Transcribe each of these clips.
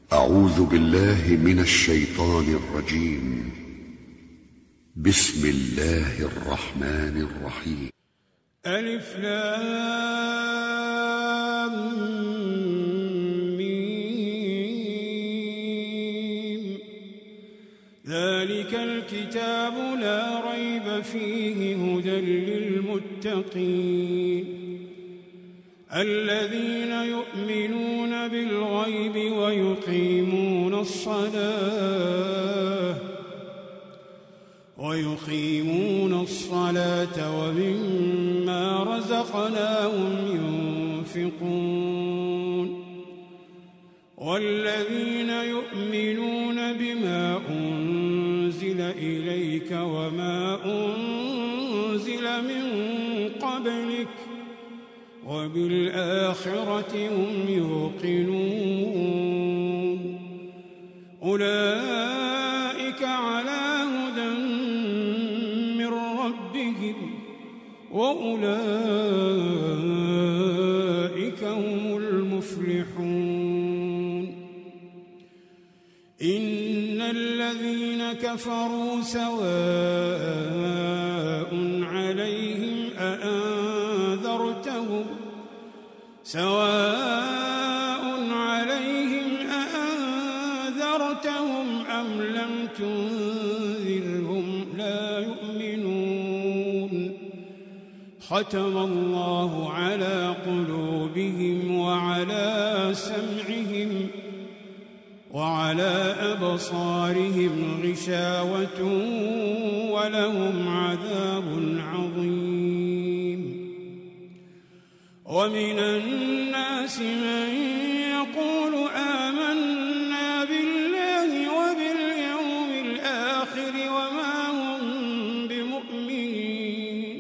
أعوذ بالله من الشيطان الرجيم. بسم الله الرحمن الرحيم. ألف لام ميم. ذلك الكتاب لا ريب فيه هدى للمتقين الذين يؤمنون بالغيب ويقيمون الصلاة ومما رزقناهم ينفقون والذين يؤمنون بما أنزل إليك وما أنزل من قبلك وبالآخرة هم يوقنون أولئك على هدى من ربهم وأولئك هم المفلحون. إن الذين كفروا سواء عليهم أأنذرتهم أم لم تنذرهم لا يؤمنون. ختم الله على قلوبهم وعلى سمعهم وعلى أبصارهم غشاوة ولهم عذاب عظيم. ومن الناس من يقول آمنا بالله وباليوم الآخر وما هم بمؤمنين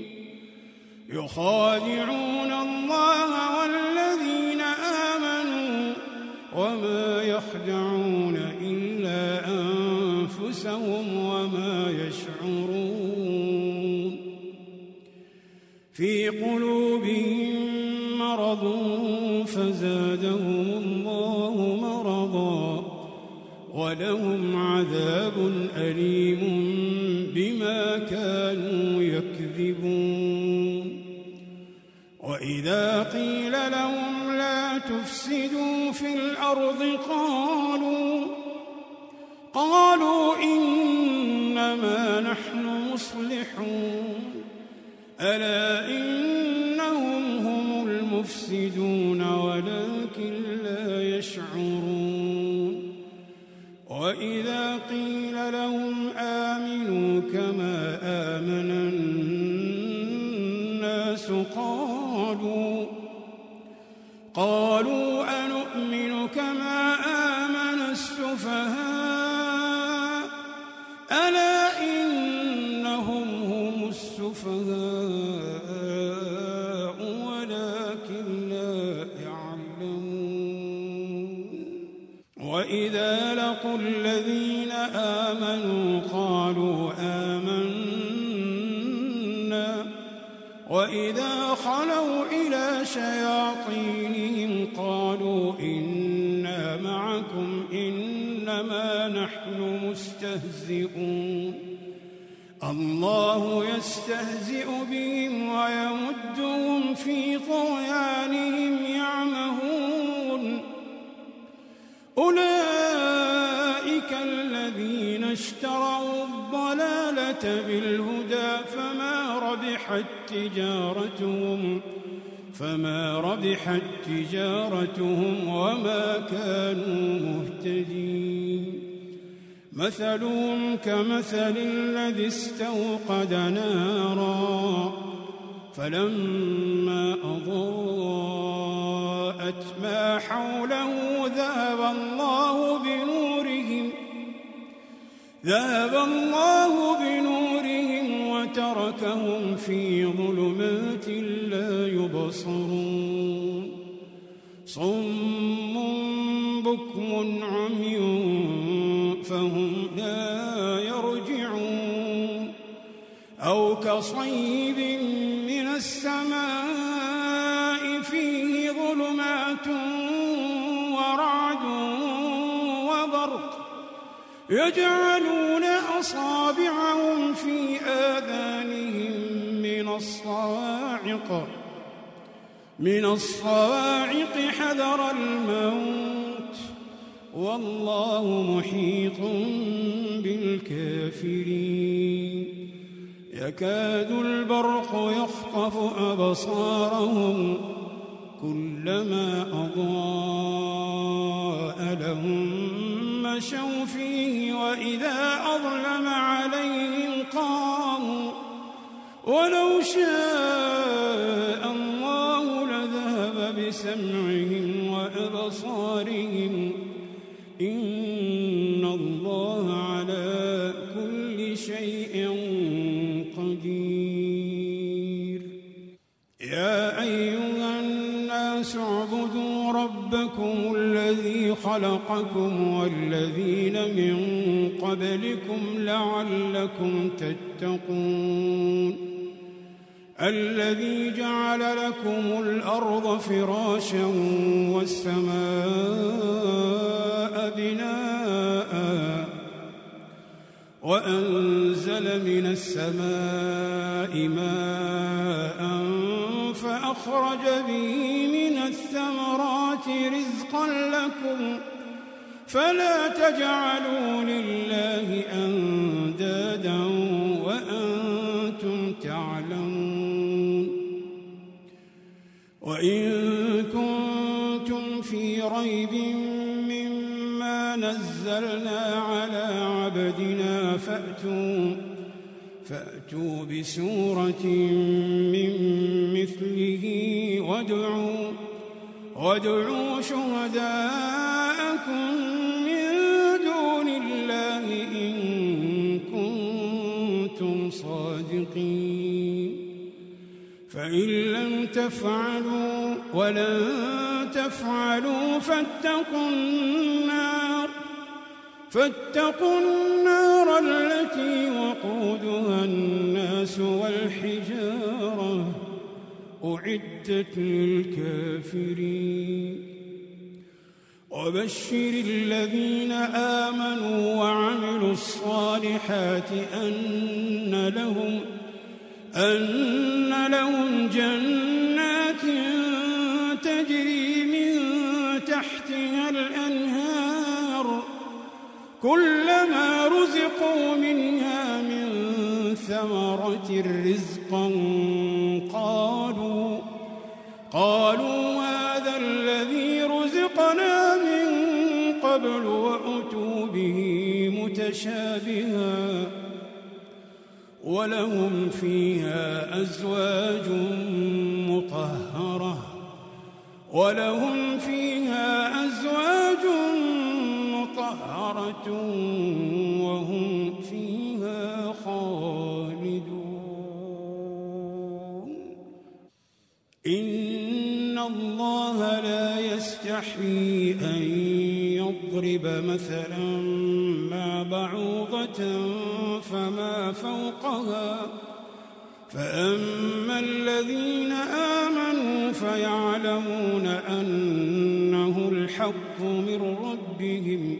يخادعون الله والذين آمنوا وما يخدعون إلا أنفسهم وما يشعرون. في قلوبهم مرض فزادهم الله مرضا ولهم عذاب أليم بما كانوا يكذبون. وإذا قيل لهم لا تفسدوا في الأرض قالوا إنما نحن مصلحون ألا إنهم هم المفسدون ولكن لا يشعرون. وإذا قيل لهم آمنوا كما آمن الناس قالوا أنؤمن كما آمن السفهاء ألا إنهم هم السفهاء ولكن لا يعلمون. وإذا لقوا الذين آمنوا قالوا آمنا وإذا خلوا إلى شياطينهم قالوا إنا معكم إنما نحن مستهزئون. الله يستهزئ بهم ويمدهم في طغيانهم يعمهون. أولئك الذين اشتروا الضلالة بالهدى فما ربحت تجارتهم وما كانوا مهتدين. مثلهم كمثل الذي استوقد نارا فلما أضاءت ما حوله ذهب الله بنورهم وتركهم في ظلمات لا يبصرون. صم بكم عمي فهم لا يرجعون. أو كصيب من السماء فيه ظلمات ورعد يجعلون أصابعهم في آذانهم من الصواعق حذر الموت والله محيط بالكافرين يكاد البرق يخطف أبصارهم كلما أضاء لهم مشوا فيه وإذا أظلم عليهم قاموا ولو شاء الله لذهب بسمعهم وأبصارهم إن الله على كل شيء قدير يا أيها الناس اعبدوا ربكم الذي خلقكم والذين من قبلكم لعلكم تتقون الذي جعل لكم الأرض فراشا والسماء بناء وأنزل من السماء ماء فأخرج به من الثمرات رزقا لكم فلا تجعلوا لله أندادا وأنتم تعلمون وإن كنتم في ريب مما نزلنا على عبدنا فأتوا بسورة من مثله وادعوا شهداءكم من دون الله إن كنتم صادقين فإن لم تفعلوا ولن تفعلوا فاتقوا النار التي وقودها الناس والحجارة أعدت للكافرين وبشر الذين آمنوا وعملوا الصالحات أن لهم جنات تجري من تحتها الأنهار كلما رزقوا منها من ثمرة رزقا قالوا هذا الذي رزقنا من قبل وأتوا به متشابها ولهم فيها أزواج مطهرة وهم فيها خالدون إن الله لا يستحيي أن يضرب مثلا ما بعوضة فما فوقها فأما الذين آمنوا فيعلمون أنه الحق من ربهم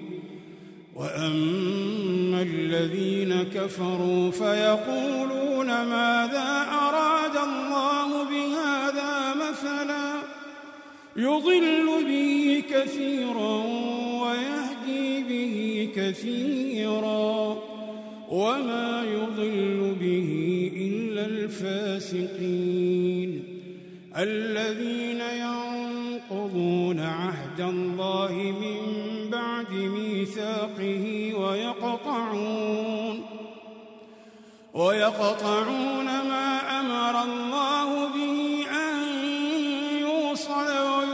وأما الذين كفروا فيقولون ماذا أراد الله بهذا مثلا يضل به كثيرا ويهدي به كثيرا وما يضل به إلا الفاسقين الذين ينقضون عهد الله من بعد ميثاقه ويقطعون ما أمر الله به أن يوصل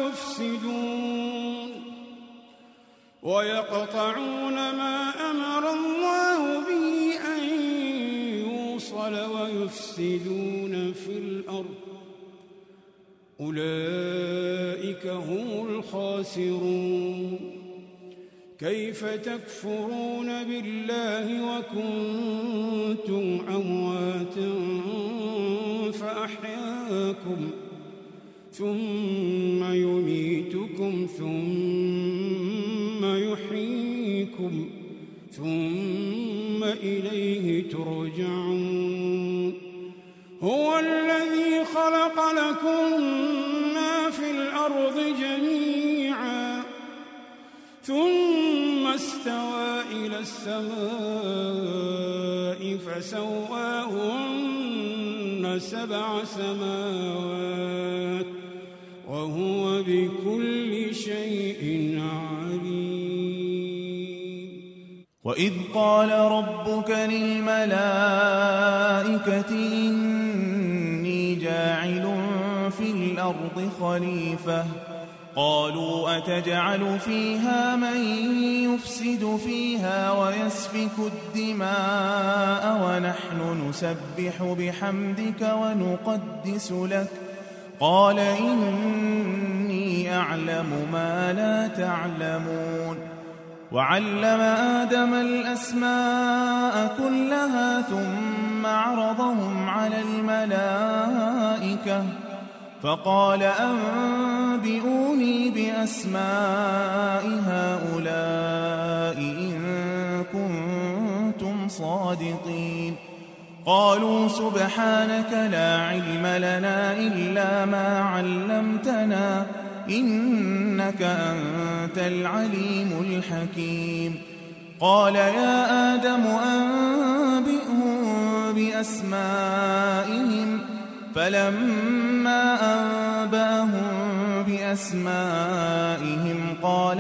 ويفسدون في الأرض أولئك هم الخاسرون كيف تكفرون بالله وكنتم أمواتا فأحياكم ثم يميتكم ثم يحييكم ثم إليه ترجعون هو الذي خلق لكم ما في الأرض جميعا ثم استوى إلى السماء فسواهن 7 سماوات وهو بكل شيء عليم. وإذ قال ربك للملائكة إني جاعل في الأرض خليفة قالوا أتجعل فيها من يفسد فيها ويسفك الدماء ونحن نسبح بحمدك ونقدس لك قال إني أعلم ما لا تعلمون. وعلم آدم الأسماء كلها ثم عرضهم على الملائكة فقال أنبئوني بأسماء هؤلاء إن كنتم صادقين. قالوا سبحانك لا علم لنا إلا ما علمتنا إنك أنت العليم الحكيم. قال يا آدم أنبئهم بأسمائهم فلما أنبأهم بأسمائهم قال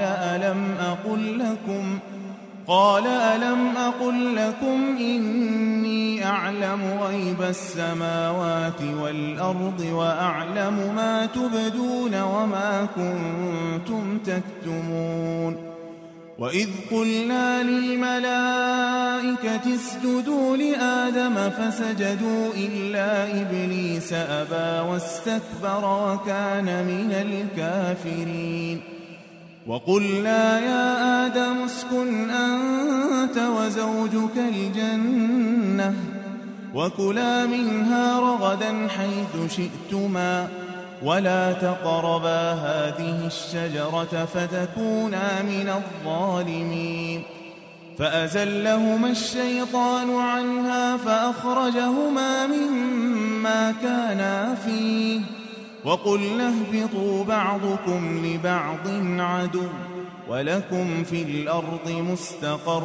ألم أقل لكم إني أعلم غيب السماوات والأرض وأعلم ما تبدون وما كنتم تكتمون. وإذ قلنا للملائكة اسجدوا لآدم فسجدوا إلا إبليس أبى واستكبر وكان من الكافرين. وقلنا يا آدم اسكن أنت وزوجك الجنة وكلا منها رغدا حيث شئتما ولا تقربا هذه الشجرة فتكونا من الظالمين. فأزلهما الشيطان عنها فأخرجهما مما كانا فيه وقلنا اهبطوا بعضكم لبعض عدو ولكم في الأرض مستقر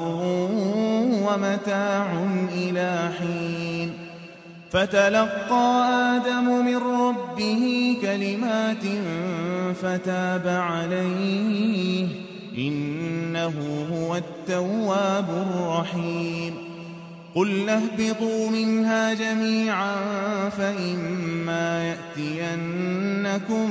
ومتاع إلى حين. فتلقى آدم من ربه كلمات فتاب عليه إنه هو التواب الرحيم. قلنا اهبطوا منها جميعا فإما يأتينكم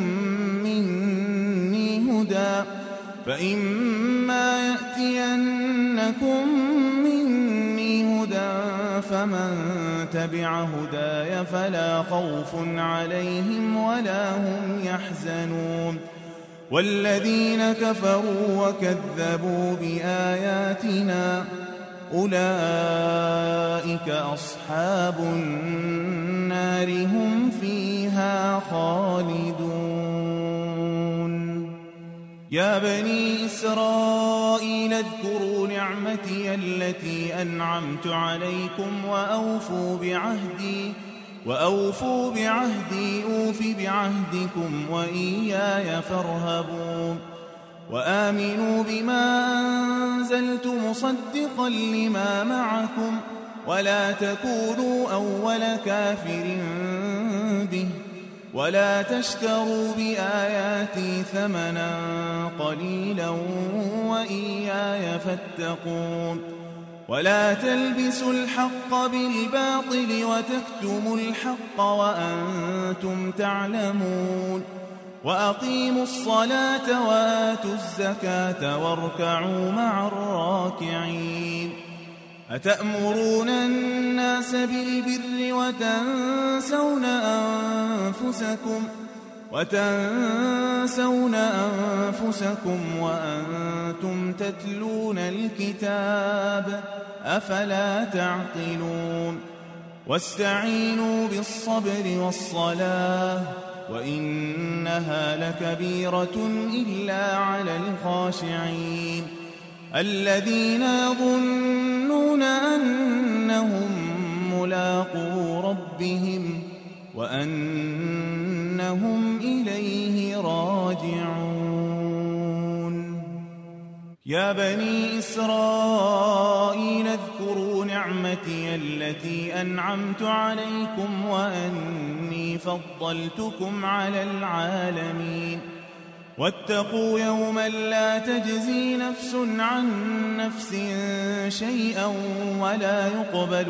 مني هدى فمن تبع هداي فلا خوف عليهم ولا هم يحزنون. والذين كفروا وكذبوا بآياتنا أولئك أصحاب النار هم فيها خالدون. يا بني إسرائيل اذكروا نعمتي التي أنعمت عليكم وأوفوا بعهدي أوف بعهدكم وإياي فارهبون. وآمنوا بما أنزلت مصدقا لما معكم ولا تكونوا أول كافر به ولا تشتروا بآياتي ثمنا قليلا وإياي فاتقون. ولا تلبسوا الحق بالباطل وتكتموا الحق وأنتم تعلمون. وأقيموا الصلاة وآتوا الزكاة واركعوا مع الراكعين. أتأمرون الناس بالبر وتنسون أنفسكم وأنتم تتلون الكتاب أفلا تعقلون. واستعينوا بالصبر والصلاة وإنها لكبيرة إلا على الخاشعين. الذين يظنون أنهم ملاقو ربهم وأنهم إليه راجعون. يا بني إسرائيل اذكروا نعمتي التي أنعمت عليكم وأني فضلتكم على العالمين. واتقوا يوما لا تجزي نفس عن نفس شيئا ولا يقبل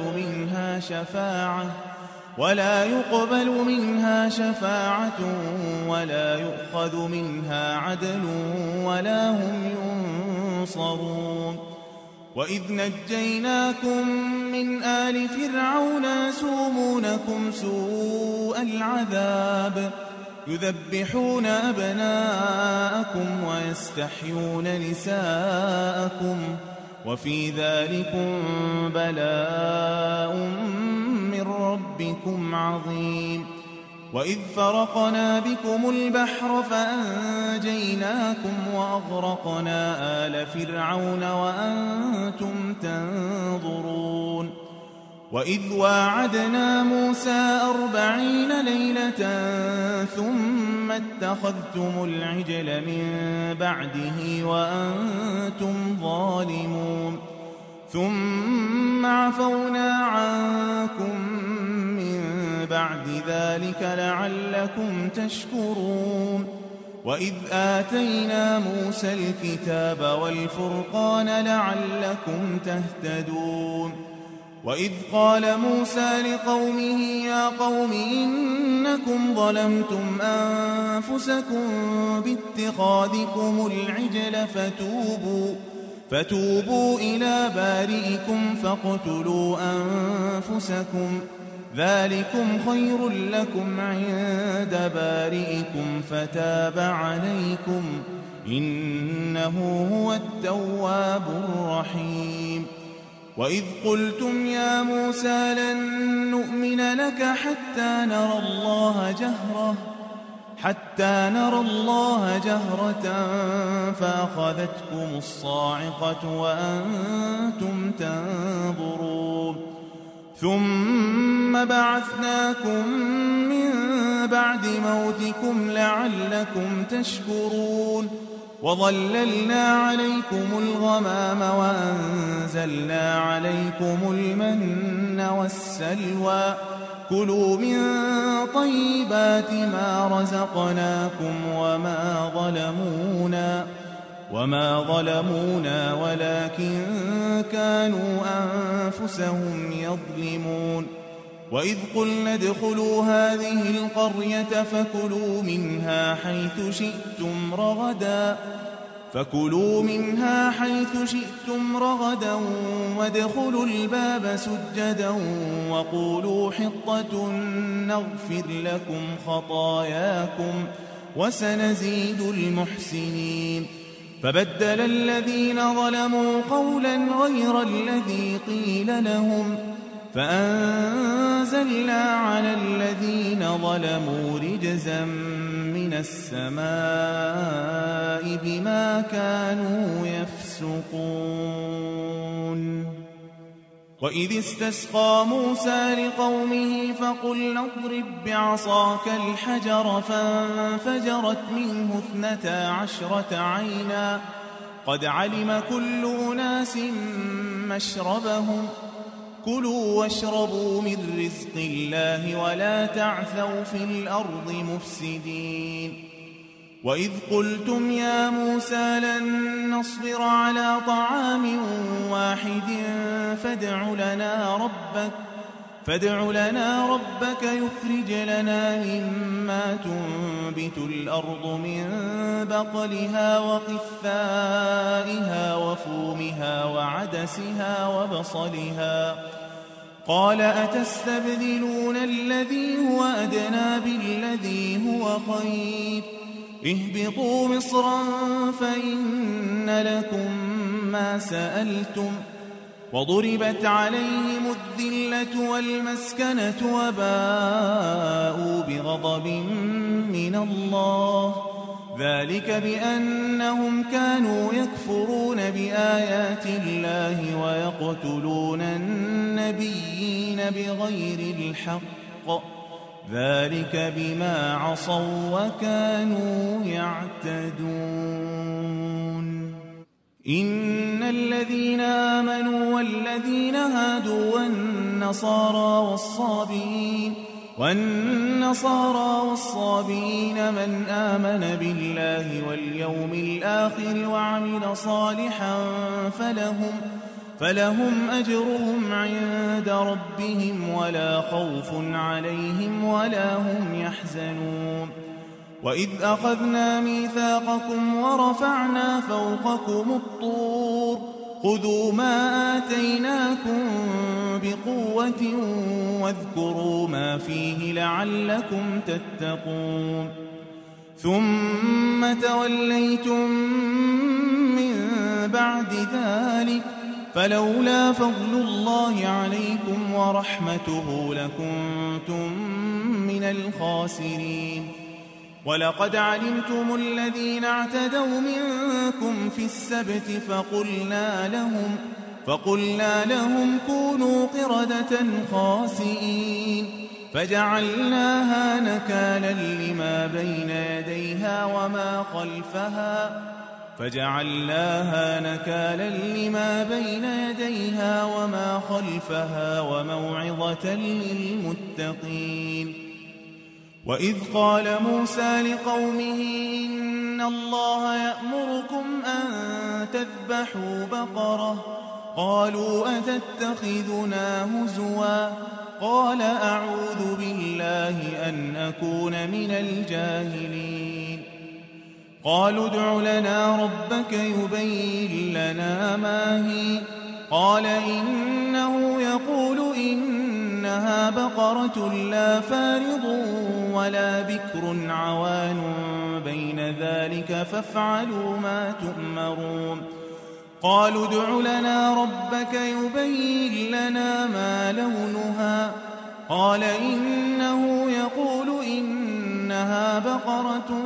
منها شفاعة ولا يؤخذ منها عدل ولا هم ينصرون. وإذ نجيناكم من آل فرعون يسومونكم سوء العذاب يذبحون أبناءكم ويستحيون نساءكم وفي ذلكم بلاء من ربكم عظيم. وإذ فرقنا بكم البحر فأنجيناكم وأغرقنا آل فرعون وأنتم تنظرون. وإذ واعدنا موسى 40 ليلة ثم اتخذتم العجل من بعده وأنتم ظالمون ثم عفونا عنكم من بعد ذلك لعلكم تشكرون. وإذ آتينا موسى الكتاب والفرقان لعلكم تهتدون. وإذ قال موسى لقومه يا قوم إنكم ظلمتم أنفسكم باتخاذكم العجل فتوبوا إلى بارئكم فاقتلوا أنفسكم ذلكم خير لكم عند بارئكم فتاب عليكم إنه هو التواب الرحيم. وإذ قلتم يا موسى لن نؤمن لك حتى نرى الله جهرة فأخذتكم الصاعقة وأنتم تنظرون ثم بعثناكم من بعد موتكم لعلكم تشكرون. وظللنا عليكم الغمام وأنزلنا عليكم المن والسلوى كلوا من طيبات ما رزقناكم وما ظلمونا ولكن كانوا أنفسهم يظلمون. وإذ قلنا ادخلوا هذه القرية فكلوا منها حيث شئتم رغدا وادخلوا الباب سجدا وقولوا حطة نغفر لكم خطاياكم وسنزيد المحسنين. فبدل الذين ظلموا قولا غير الذي قيل لهم فأنزلنا على الذين ظلموا رجزا من السماء بما كانوا يفسقون. وإذ استسقى موسى لقومه فقلنا اضرب بعصاك الحجر فانفجرت منه 12 عينا قد علم كل أناس مشربهم كلوا واشربوا من رزق الله ولا تعثوا في الأرض مفسدين. وإذ قلتم يا موسى لن نصبر على طعام واحد فادع لنا ربك يخرج لنا مما تنبت الأرض من بقلها وقثائها وفومها وعدسها وبصلها قال أتستبدلون الذي هو أدنى بالذي هو خير اهبطوا مصرا فإن لكم ما سألتم وضربت عليهم الذلة والمسكنة وباءوا بغضب من الله ذلك بأنهم كانوا يكفرون بآيات الله ويقتلون النبيين بغير الحق ذلك بما عصوا وكانوا يعتدون إن الذين آمنوا والذين هادوا والنصارى والصابئين من آمن بالله واليوم الآخر وعمل صالحا فلهم أجرهم عند ربهم ولا خوف عليهم ولا هم يحزنون وإذ أخذنا ميثاقكم ورفعنا فوقكم الطور خذوا ما آتيناكم بقوة واذكروا ما فيه لعلكم تتقون ثم توليتم من بعد ذلك فلولا فضل الله عليكم ورحمته لكنتم من الخاسرين ولقد علمتم الذين اعتدوا منكم في السبت فقلنا لهم كونوا قردة خاسئين فجعلناها نكالا لما بين يديها وما خلفها وموعظة للمتقين وإذ قال موسى لقومه إن الله يأمركم أن تذبحوا بقرة قالوا أتتخذنا هزوا قال أعوذ بالله أن أكون من الجاهلين قالوا ادع لنا ربك يبين لنا ما هي قال إنه يقول إنها بقرة لا فارض ولا بكر عوان بين ذلك فافعلوا ما تؤمرون قالوا ادع لنا ربك يبين لنا ما لونها قال إنه يقول إنها بقرة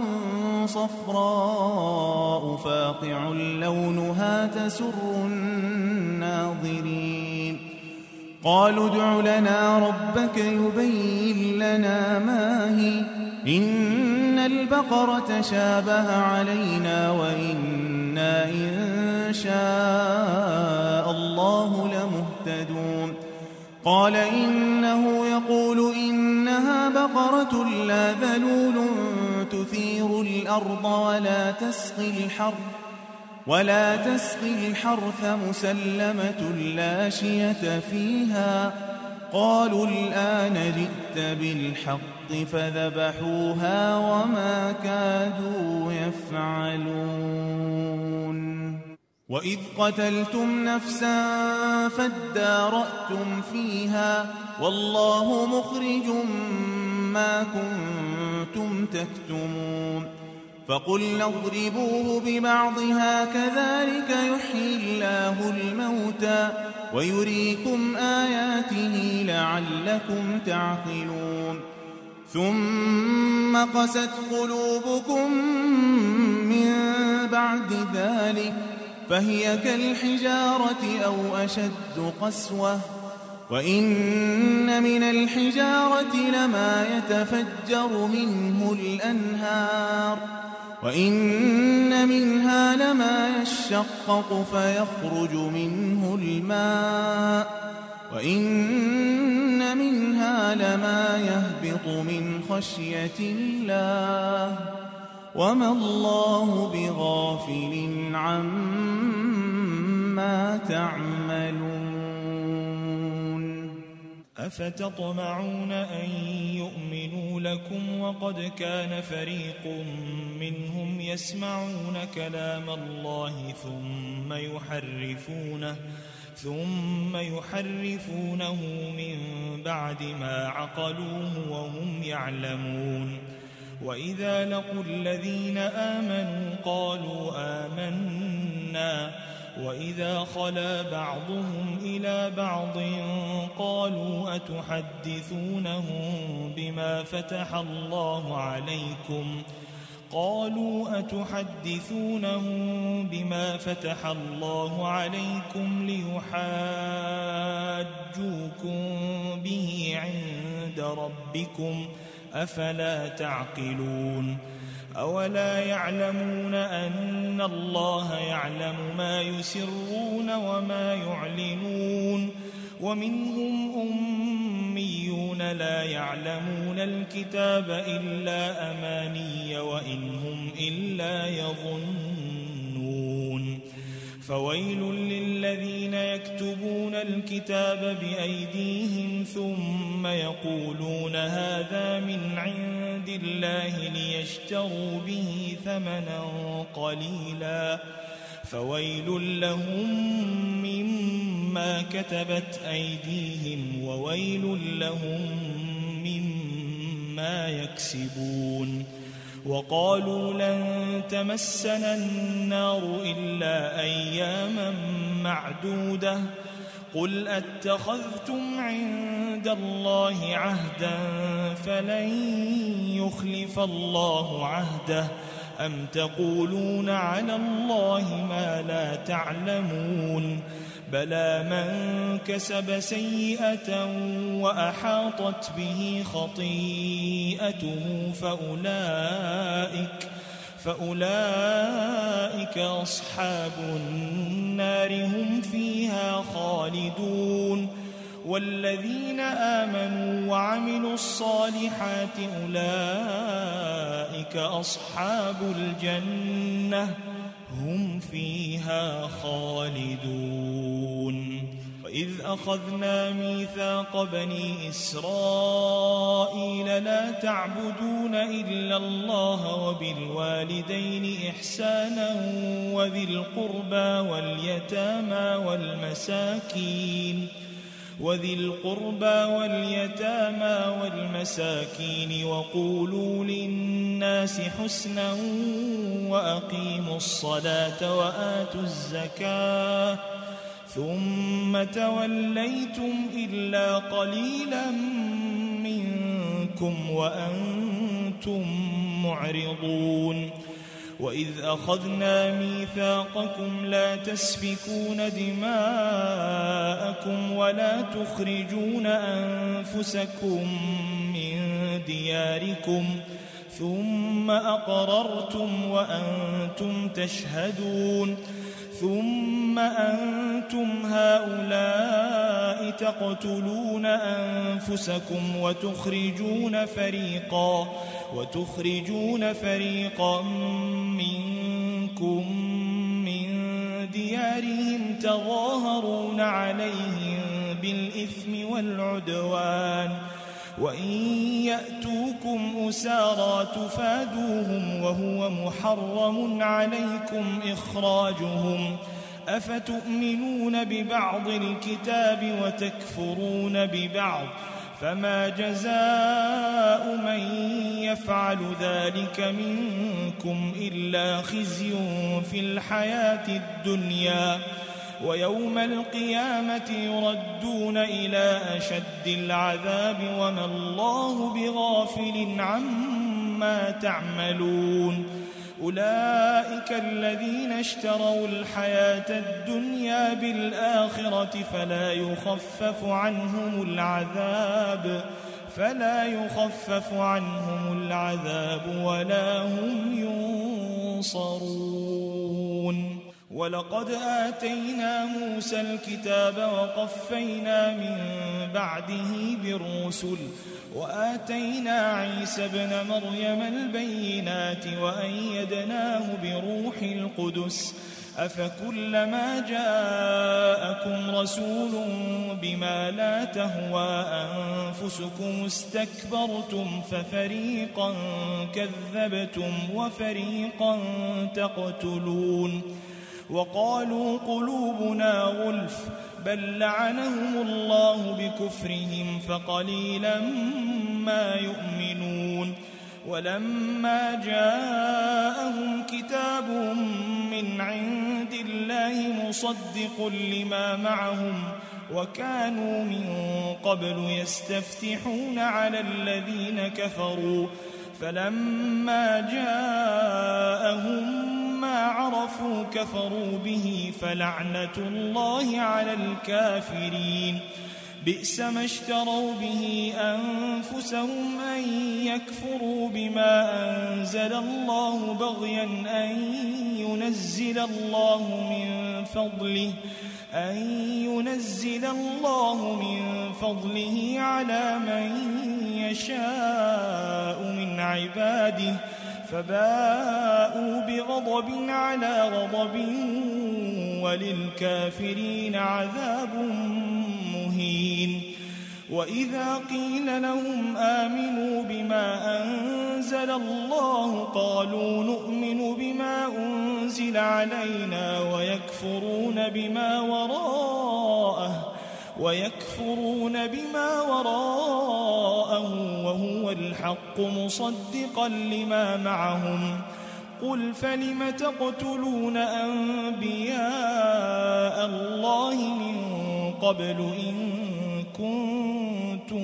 صفراء فاقع لونها تسر الناظرين قالوا ادع لنا ربك يبين لنا ما هي إن البقرة شابه علينا وإنا إن شاء الله لمهتدون قال إنه يقول إنها بقرة لا ذلول تثير الأرض ولا تسقي الحرث مسلمة لا شية فيها قالوا الآن جئت بالحق فذبحوها وما كادوا يفعلون وإذ قتلتم نفسا فادارأتم فيها والله مخرج ما كنتم تكتمون فقلنا اضربوه ببعضها كذلك يحيي الله الموتى ويريكم آياته لعلكم تعقلون ثم قست قلوبكم من بعد ذلك فهي كالحجارة أو أشد قسوة وإن من الحجارة لما يتفجر منه الأنهار وإن منها لما يشقق فيخرج منه الماء وإن منها لما يهبط من خشية الله وما الله بغافل عما تعملون أفتطمعون أن يؤمنوا لكم وقد كان فريق منهم يسمعون كلام الله ثم يحرفونه من بعد ما عقلوه وهم يعلمون وإذا لقوا الذين آمنوا قالوا آمنا وإذا خلا بعضهم إلى بعض قالوا أتحدثونهم بما فتح الله عليكم قالوا أتحدثونهم بما فتح الله عليكم ليحاجوكم به عند ربكم أفلا تعقلون أولا يعلمون أن الله يعلم ما يسرون وما يعلنون ومنهم أميون لا يعلمون الكتاب إلا أماني وإن هم إلا يظنون فويل للذين يكتبون الكتاب بأيديهم ثم يقولون هذا من عند الله ليشتروا به ثمنا قليلا فويل لهم مما كتبت أيديهم وويل لهم مما يكسبون وقالوا لن تمسنا النار إلا أياما معدودة قل أتخذتم عند الله عهدا فلن يخلف الله عهده أم تقولون على الله ما لا تعلمون بلى من كسب سيئة وأحاطت به خطيئته فأولئك أصحاب النار هم فيها خالدون والذين آمنوا وعملوا الصالحات أولئك أصحاب الجنة هم فيها خالدون وإذ أخذنا ميثاق بني إسرائيل لا تعبدون إلا الله وبالوالدين إحسانا وذي القربى واليتامى والمساكين وقولوا للناس حسنا وأقيموا الصلاة وآتوا الزكاة ثم توليتم إلا قليلا منكم وأنتم معرضون وإذ أخذنا ميثاقكم لا تسفكون دماءكم ولا تخرجون أنفسكم من دياركم ثم أقررتم وأنتم تشهدون ثم أنتم هؤلاء تقتلون أنفسكم وتخرجون فريقا منكم من ديارهم تظاهرون عليهم بالإثم والعدوان وإن يأتوكم أسارى تفادوهم وهو محرم عليكم إخراجهم أفتؤمنون ببعض الكتاب وتكفرون ببعض فما جزاء من يفعل ذلك منكم إلا خزي في الحياة الدنيا ويوم القيامة يردون إلى أشد العذاب وما الله بغافل عما تعملون أولئك الذين اشتروا الحياة الدنيا بالآخرة فلا يخفف عنهم العذاب ولا هم ينصرون ولقد آتينا موسى الكتاب وقفينا من بعده بالرسل وآتينا عيسى ابن مريم البينات وأيدناه بروح القدس أفكلما جاءكم رسول بما لا تهوى أنفسكم استكبرتم ففريقا كذبتم وفريقا تقتلون وقالوا قلوبنا غلف بل لعنهم الله بكفرهم فقليلا ما يؤمنون ولما جاءهم كتاب من عند الله مصدق لما معهم وكانوا من قبل يستفتحون على الذين كفروا فلما جاءهم ما عرفوا كفروا به فلعنة الله على الكافرين بئس ما اشتروا به أنفسهم أن يكفروا بما أنزل الله بغيا أن ينزل الله من فضله على من يشاء من عباده فباءوا بغضب على غضب وللكافرين عذاب مهين. وإذا قيل لهم آمنوا بما أنزل الله قالوا نؤمن بما أنزل علينا ويكفرون بما وراءه وهو الحق مصدقا لما معهم قل فلم تقتلون أنبياء الله من قبل إن كنتم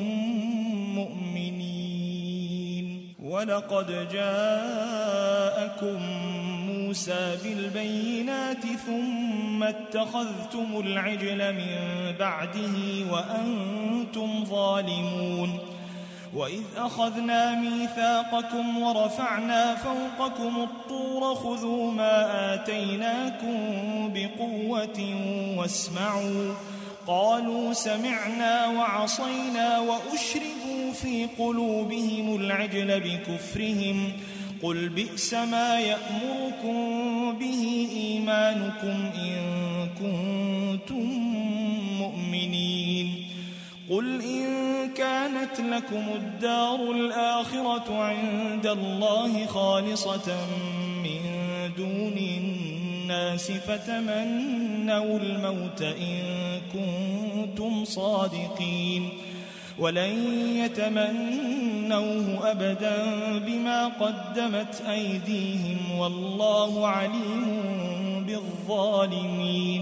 مؤمنين. ولقد جاءكم موسى بالبينات ثم اتخذتم العجل من بعده وأنتم ظالمون. وإذ أخذنا ميثاقكم ورفعنا فوقكم الطور خذوا ما آتيناكم بقوة واسمعوا قالوا سمعنا وعصينا وأشربوا في قلوبهم العجل بكفرهم قل بئس ما يأمركم به إيمانكم إن كنتم مؤمنين. قل إن كانت لكم الدار الآخرة عند الله خالصة من دون الناس فتمنوا الموت إن كنتم صادقين ولن يتمنوه أبدا بما قدمت أيديهم والله عليم بالظالمين.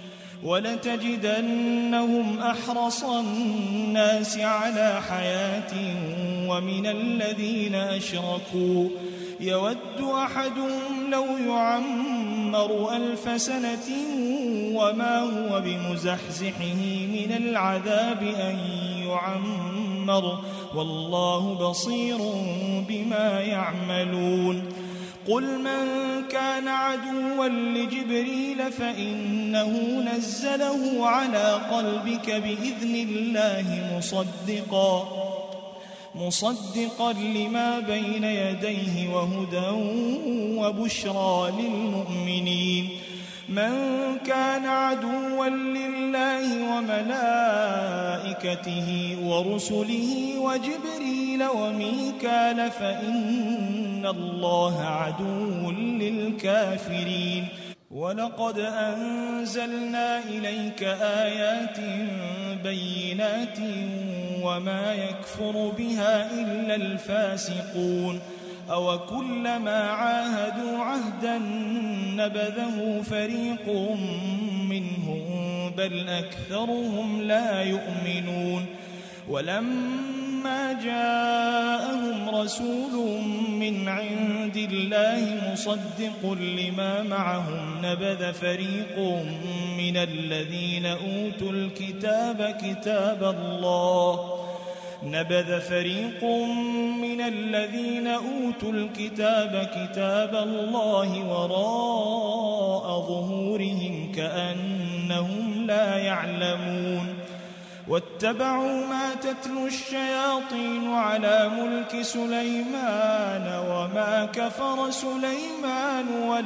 ولتجدنهم أحرص الناس على حياة ومن الذين أشركوا يود أحدهم لو يعمر 1000 سنة وما هو بمزحزحه من العذاب أن يعمر والله بصير بما يعملون. قل من كان عدوا لجبريل فإنه نزله على قلبك بإذن الله مصدقا لما بين يديه وهدى وبشرى للمؤمنين. من كان عدوا لله وملائكته ورسله وجبريل وميكال فإن الله عدو للكافرين. ولقد أنزلنا إليك آيات بينات وما يكفر بها إلا الفاسقون. أوكلما عاهدوا عهدا نبذه فريق منهم بل أكثرهم لا يؤمنون. ولما جاءهم رسول من عند الله مصدق لما معهم نبذ فريق من الذين أوتوا الكتاب كتاب الله وراء ظهورهم كأنهم لا يعلمون. واتبعوا ما تتلو الشياطين على ملك سليمان وما كفر سليمان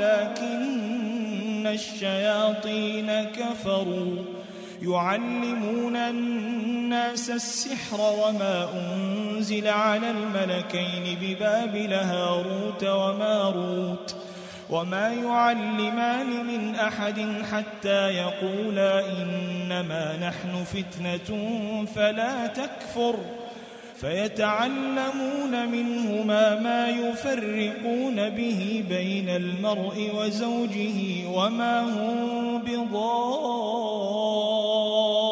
ولكن الشياطين كفروا يعلمون الناس السحر وما أنزل على الملكين ببابل هاروت وماروت وما يعلمان من أحد حتى يقولا إنما نحن فتنة فلا تكفر فيتعلمون منهما ما يفرقون به بين المرء وزوجه وما هم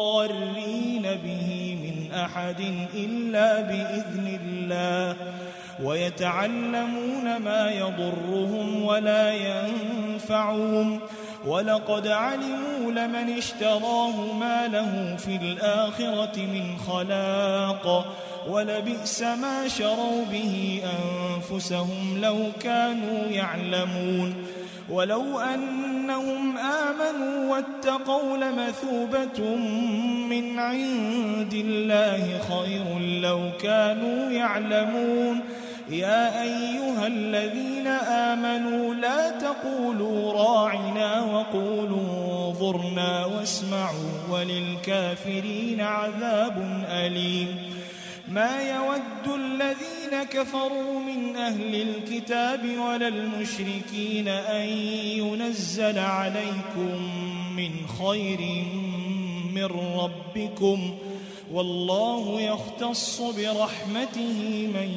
بضارين به من أحد إلا بإذن الله ويتعلمون ما يضرهم ولا ينفعهم ولقد علموا لمن اشتراه ما له في الآخرة من خلاق ولبئس ما شروا به أنفسهم لو كانوا يعلمون ولو أنهم آمنوا واتقوا لمثوبة من عند الله خير لو كانوا يعلمون يا أيها الذين آمنوا لا تقولوا راعنا وقولوا انظرنا واسمعوا وللكافرين عذاب أليم ما يود الذين كفروا من أهل الكتاب ولا المشركين أن ينزل عليكم من خير من ربكم والله يختص برحمته من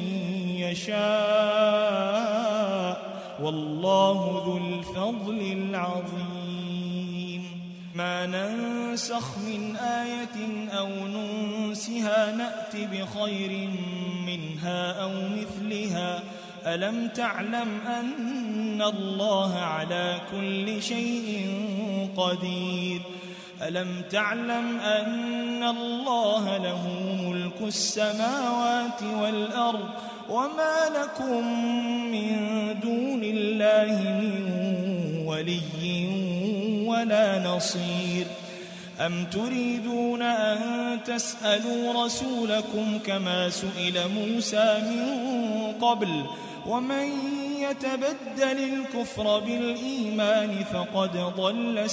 يشاء والله ذو الفضل العظيم ما ننسخ من آية أو ننسها نأت بخير منها أو مثلها ألم تعلم أن الله على كل شيء قدير ألم تعلم أن الله له ملك السماوات والأرض وما لكم من دون الله من ولي ولا نصير أم تريدون أن تسألوا رسولكم كما سئل موسى من قبل ومن يتبدل الكفر بالإيمان فقد ضل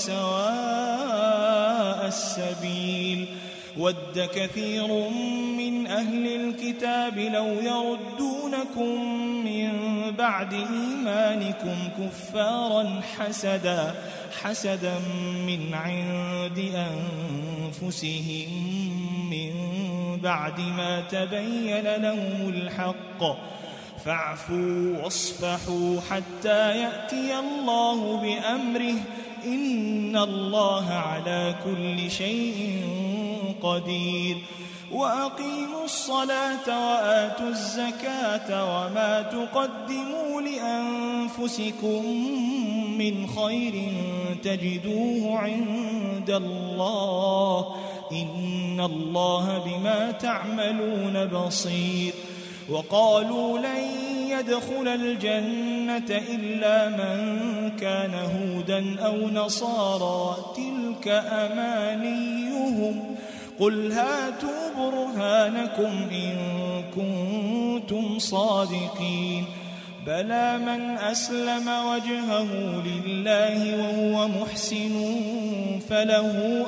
سواء السبيل ود كثير من أهل الكتاب لو يردونكم من بعد إيمانكم كفارا حسدا من عند أنفسهم من بعد ما تبين لهم الحق فاعفوا واصفحوا حتى يأتي الله بأمره إن الله على كل شيء قدير وأقيموا الصلاة وآتوا الزكاة وما تقدموا لأنفسكم من خير تجدوه عند الله إن الله بما تعملون بصير وقالوا لن يدخل الجنة إلا من كان هودا أو نصارى تلك أمانيهم قل هاتوا برهانكم إن كنتم صادقين بلى من أسلم وجهه لله وهو محسن فله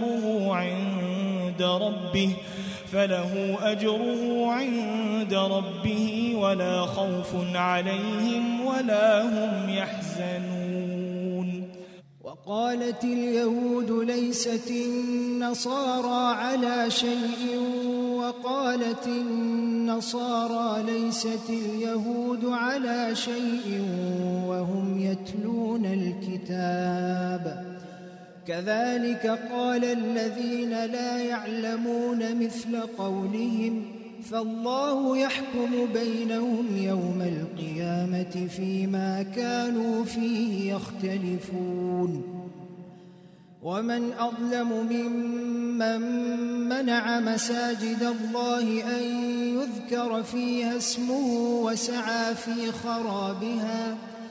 أجره عند ربه ولا خوف عليهم ولا هم يحزنون وقالت اليهود ليست النصارى على شيء وقالت النصارى ليست اليهود على شيء وهم يتلون الكتاب كذلك قال الذين لا يعلمون مثل قولهم فالله يحكم بينهم يوم القيامة فيما كانوا فيه يختلفون ومن أظلم ممن منع مساجد الله أن يذكر فيها اسمه وسعى في خرابها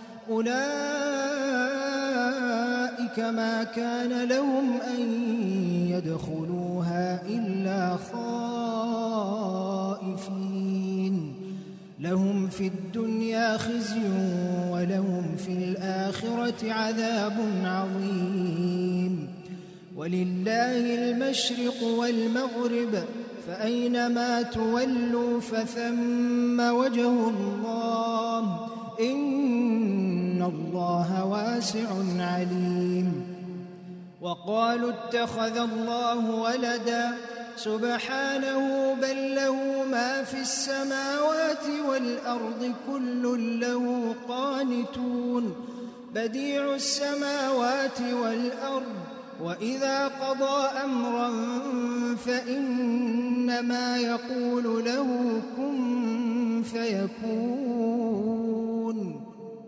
أولئك ما كان لهم أن يدخلوها إلا خائفين لهم في الدنيا خزي ولهم في الآخرة عذاب عظيم ولله المشرق والمغرب فأينما تولوا فثم وجه الله إن الله واسع عليم وقالوا اتخذ الله ولدا سبحانه بل له ما في السماوات والأرض كل له قانتون بديع السماوات والأرض وإذا قضى أمرا فإنما يقول له كن فيكون.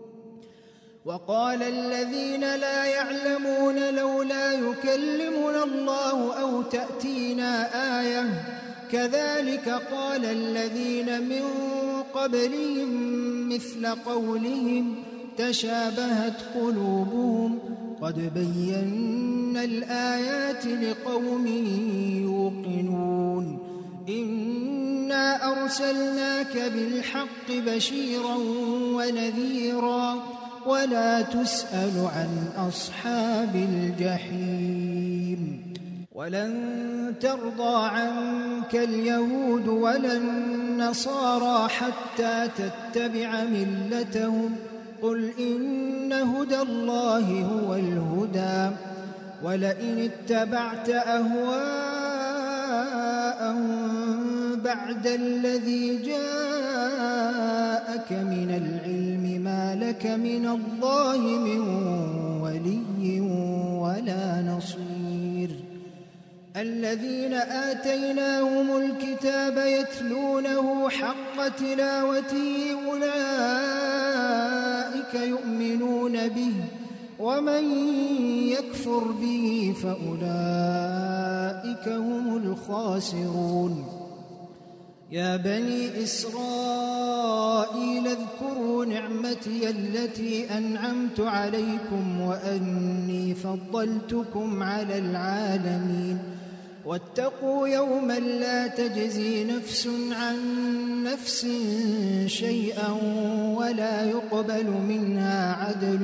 وقال الذين لا يعلمون لولا يكلمنا الله أو تأتينا آية كذلك قال الذين من قبلهم مثل قولهم تشابهت قلوبهم قد بينا الآيات لقوم يوقنون. إنا أرسلناك بالحق بشيرا ونذيرا ولا تسأل عن أصحاب الجحيم. ولن ترضى عنك اليهود ولا النصارى حتى تتبع ملتهم قل إن هدى الله هو الهدى ولئن اتبعت أهواءهم بعد الذي جاءك من العلم ما لك من الله من ولي ولا نصير. الذين آتيناهم الكتاب يتلونه حق تلاوته أولئك يؤمنون به ومن يكفر به فأولئك هم الخاسرون. يا بني إسرائيل اذكروا نعمتي التي أنعمت عليكم وأني فضلتكم على العالمين واتقوا يوما لا تجزي نفس عن نفس شيئا ولا يقبل منها عدل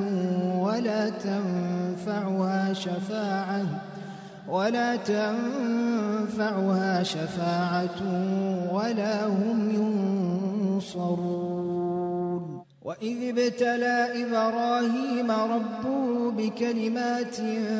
ولا تنفعها شفاعة ولا هم ينصرون. وإذ ابتلى إبراهيم ربه بكلمات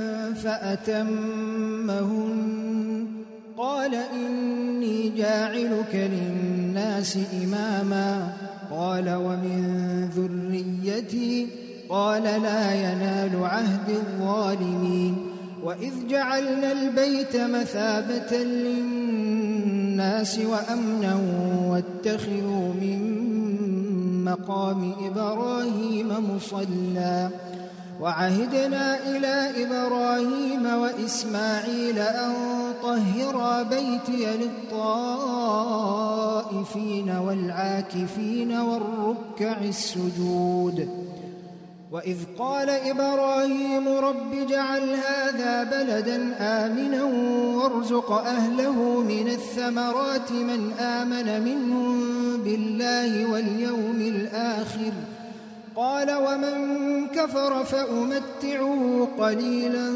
فأتمهن قال إني جاعلك للناس إماما قال ومن ذريتي قال لا ينال عهد الظالمين. وإذ جعلنا البيت مثابة للناس وأمنا واتخذوا من مقام إبراهيم مصلى وعهدنا إلى إبراهيم وإسماعيل أن طهرا بيتي للطائفين والعاكفين والركع السجود. وإذ قال إبراهيم رب اجعل هذا بلدا آمنا وارزق أهله من الثمرات من آمن منهم بالله واليوم الآخر قال ومن كفر فأمتعه قليلا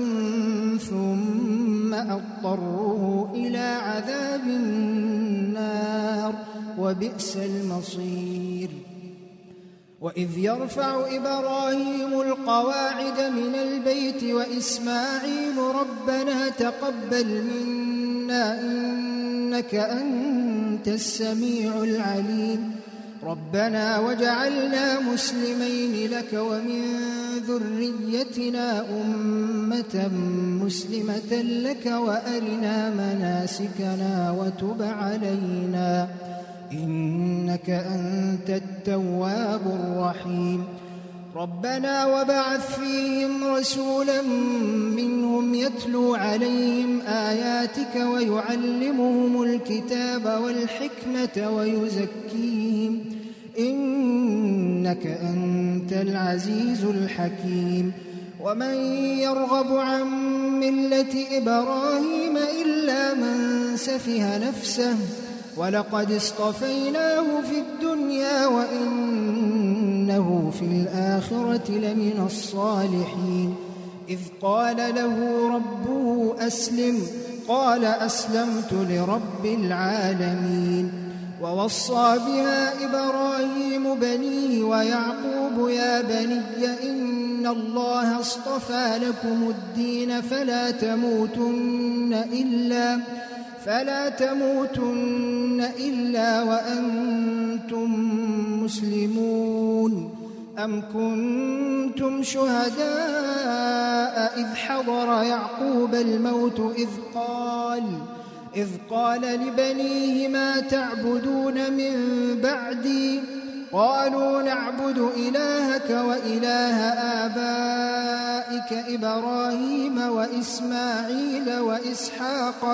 ثم أضطره إلى عذاب النار وبئس المصير. وإذ يرفع إبراهيم القواعد من البيت وإسماعيل ربنا تقبل منا إنك أنت السميع العليم ربنا وجعلنا مسلمين لك ومن ذريتنا أمة مسلمة لك وأرنا مناسكنا وتب علينا إنك أنت التواب الرحيم. ربنا وبعث فيهم رسولا منهم يتلو عليهم آياتك ويعلمهم الكتاب والحكمة ويزكيهم إنك أنت العزيز الحكيم. ومن يرغب عن ملة إبراهيم إلا من سفه نفسه ولقد اصطفيناه في الدنيا وإنه في الآخرة لمن الصالحين. إذ قال له ربه أسلم قال أسلمت لرب العالمين. ووصى بها إبراهيم بنيه ويعقوب يا بني إن الله اصطفى لكم الدين فلا تموتن إلا وأنتم مسلمون. أم كنتم شهداء إذ حضر يعقوب الموت إذ قال لبنيه ما تعبدون من بعدي قالوا نعبد إلهك وإله آبائك إبراهيم وإسماعيل وإسحاق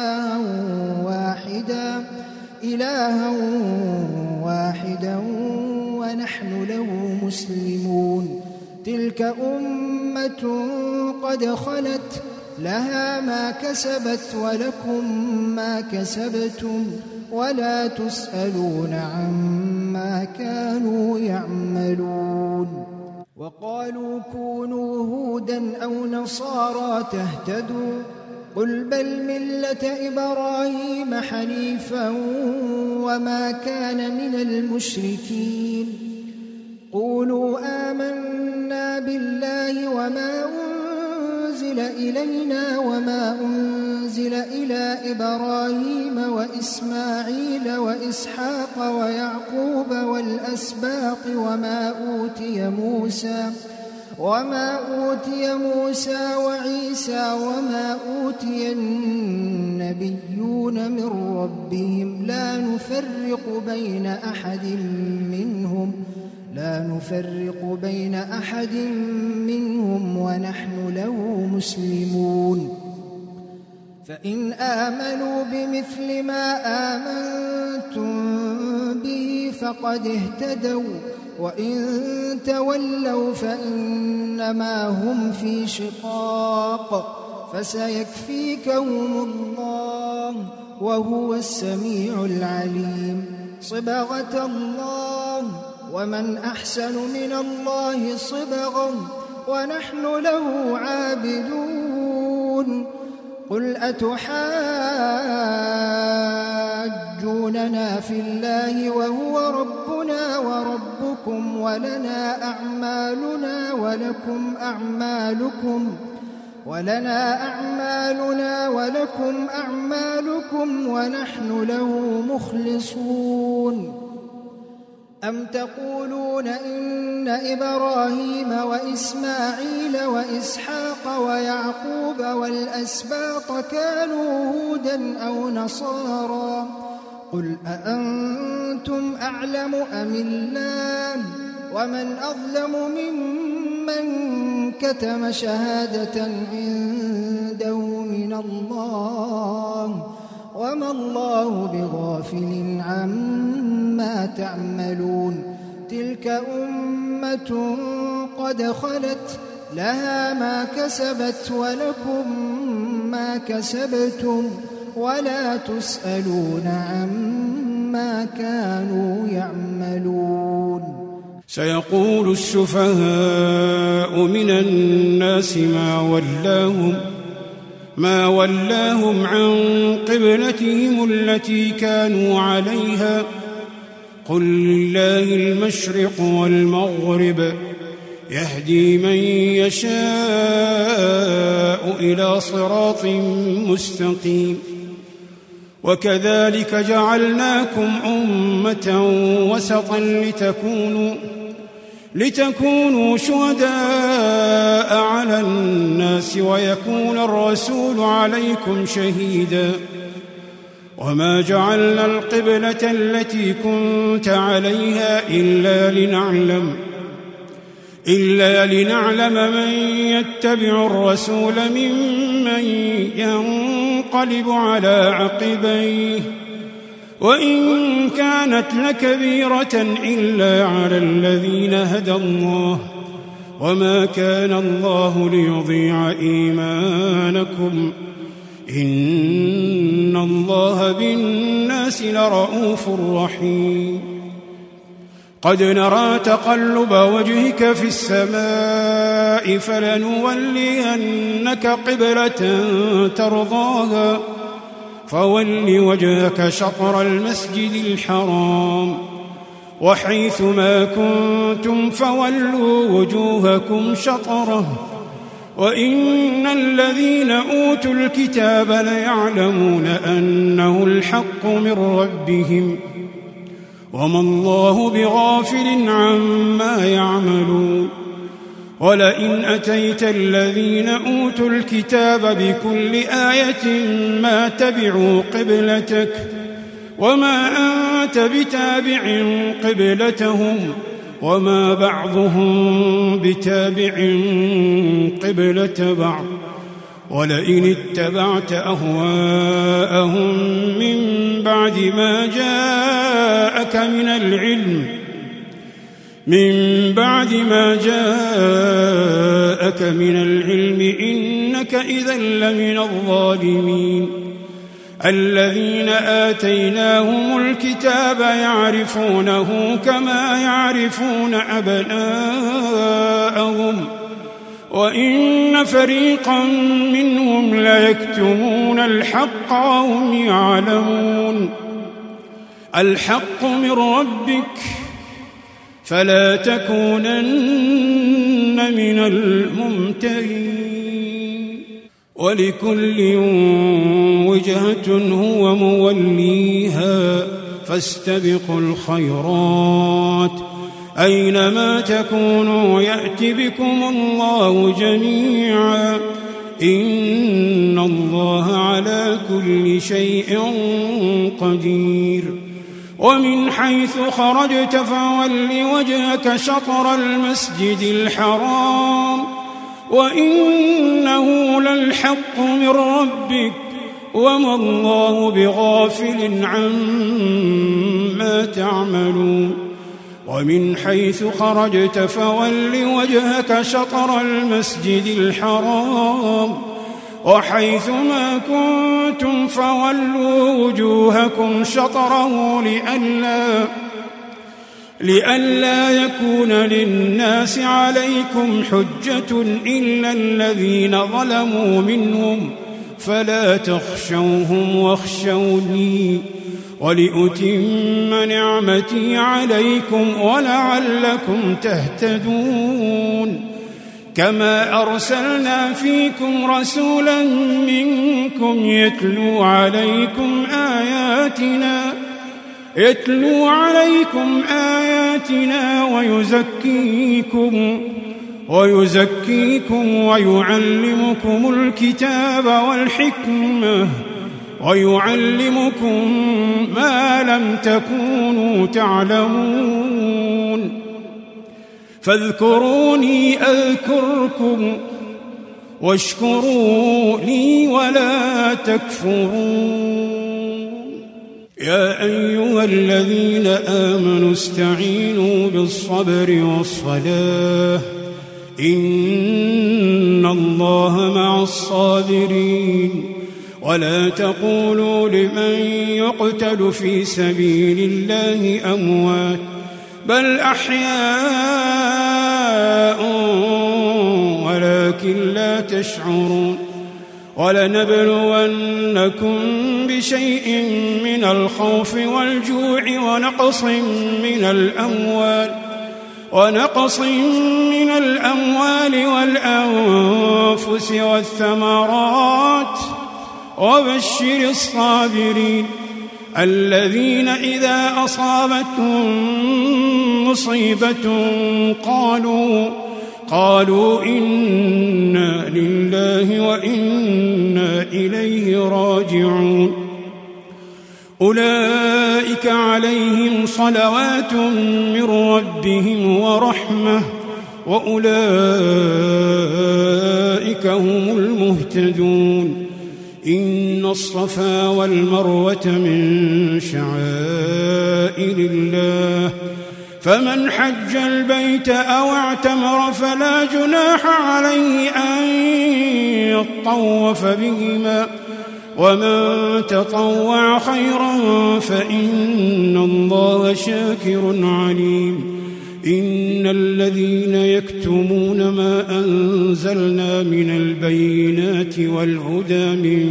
إلها واحدا ونحن له مسلمون تلك أمة قد خلت لها ما كسبت ولكم ما كسبتم ولا تسألون عما كانوا يعملون وقالوا كونوا هودا أو نصارى تهتدوا قل بل ملة إبراهيم حنيفا وما كان من المشركين قولوا آمنا بالله وما أنزل إلينا وما أنزل إلى إبراهيم وإسماعيل وإسحاق ويعقوب والأسباط وما أوتي موسى وعيسى وما أوتي النبيون من ربهم لا نفرق بين أحد منهم ونحن له مسلمون فإن آمنوا بمثل ما آمنتم به فقد اهتدوا وإن تولوا فإنما هم في شقاق فسيكفيكهم الله وهو السميع العليم صبغة الله ومن أحسن من الله صبغا ونحن له عابدون قل أتحاجوننا في الله وهو ربنا وربكم ولنا أعمالنا ولكم أعمالكم ونحن له مخلصون أم تقولون إن إبراهيم وإسماعيل وإسحاق ويعقوب والأسباط كانوا هودا أو نصارى قل أأنتم أعلم أم الله ومن أظلم ممن كتم شهادة عنده من الله وما الله بغافل عما تعملون تلك أمة قد خلت لها ما كسبت ولكم ما كسبتم ولا تسألون عما كانوا يعملون سيقول السفهاء من الناس ما ولاهم عن قبلتهم التي كانوا عليها قل لله المشرق والمغرب يهدي من يشاء إلى صراط مستقيم وكذلك جعلناكم أمة وسطا لتكونوا شهداء على الناس ويكون الرسول عليكم شهيدا وما جعلنا القبلة التي كنت عليها إلا لنعلم من يتبع الرسول ممن ينقلب على عقبيه وإن كانت لكبيرة إلا على الذين هدى الله وما كان الله ليضيع إيمانكم إن الله بالناس لرؤوف رحيم قد نرى تقلب وجهك في السماء فلنولينك قبلة ترضاها فول وجهك شطر المسجد الحرام وحيث ما كنتم فولوا وجوهكم شطره وإن الذين أوتوا الكتاب ليعلمون أنه الحق من ربهم وما الله بغافل عما يعملون ولئن أتيت الذين أوتوا الكتاب بكل آية ما تبعوا قبلتك وما أنت بتابع قبلتهم وما بعضهم بتابع قبلة بعض ولئن اتبعت أهواءهم من بعد ما جاءك من العلم إنك إذا لمن الظالمين الذين آتيناهم الكتاب يعرفونه كما يعرفون أبناءهم وإن فريقا منهم ليكتمون الحق وهم يعلمون الحق من ربك فلا تكونن من الممترين ولكل وجهة هو موليها فاستبقوا الخيرات أينما تكونوا يأت بكم الله جميعا إن الله على كل شيء قدير ومن حيث خرجت فول وجهك شطر المسجد الحرام وإنه للحق من ربك وما الله بغافل عما تعملون ومن حيث خرجت فول وجهك شطر المسجد الحرام وحيث ما كنتم فولوا وجوهكم شطره لئلا يكون للناس عليكم حجة إلا الذين ظلموا منهم فلا تخشوهم واخشوني ولأتم نعمتي عليكم ولعلكم تهتدون كما أرسلنا فيكم رسولا منكم يتلو عليكم آياتنا ويزكيكم ويعلمكم الكتاب والحكمة ويعلمكم ما لم تكونوا تعلمون فاذكروني أذكركم واشكروا لي ولا تكفرون يا أيها الذين آمنوا استعينوا بالصبر والصلاة إن الله مع الصابرين ولا تقولوا لمن يقتل في سبيل الله أموات بل أحياء ولكن لا تشعرون ولنبلونكم بشيء من الخوف والجوع ونقص من الأموال والأنفس والثمرات وبشر الصابرين الذين إذا أصابتهم مصيبة قالوا إنا لله وإنا إليه راجعون أولئك عليهم صلوات من ربهم ورحمة وأولئك هم المهتدون إن الصفا والمروة من شعائر الله فمن حج البيت أو اعتمر فلا جناح عليه أن يطوف بهما ومن تطوع خيرا فإن الله شاكر عليم إن الذين يكتمون ما أنزلنا من البينات والهدى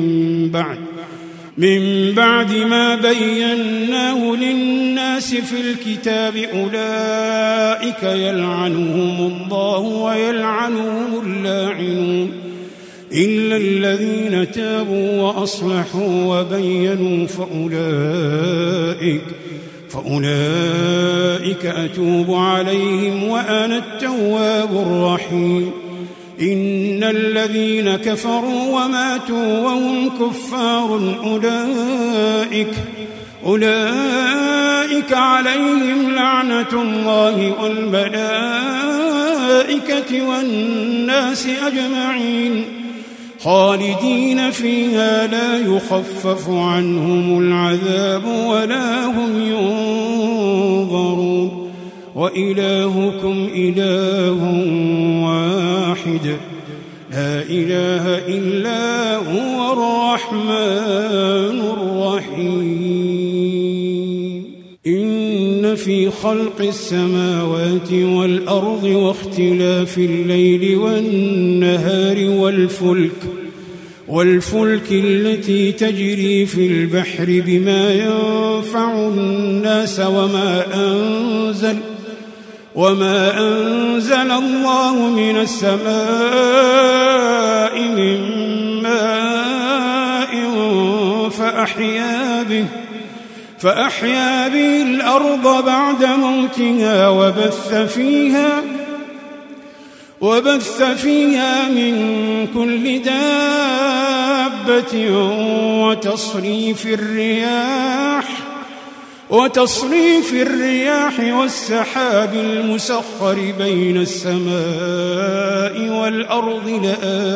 من بعد ما بيناه للناس في الكتاب أولئك يلعنهم الله ويلعنهم اللاعنون إلا الذين تابوا وأصلحوا وبينوا فأولئك أتوب عليهم وأنا التواب الرحيم. إن الذين كفروا وماتوا وهم كفار أولئك عليهم لعنة الله والملائكة والناس أجمعين خالدين فيها لا يخفف عنهم العذاب ولا هم ينظرون. وإلهكم إله واحد لا إله إلا هو الرحمن الرحيم. إن في خلق السماوات والأرض واختلاف الليل والنهار والفلك التي تجري في البحر بما ينفع الناس وما أنزل الله من السماء من ماء فأحيا به الأرض بعد موتها وبث فيها من كل دابة وتصريف الرياح والسحاب المسخر بين السماء والأرض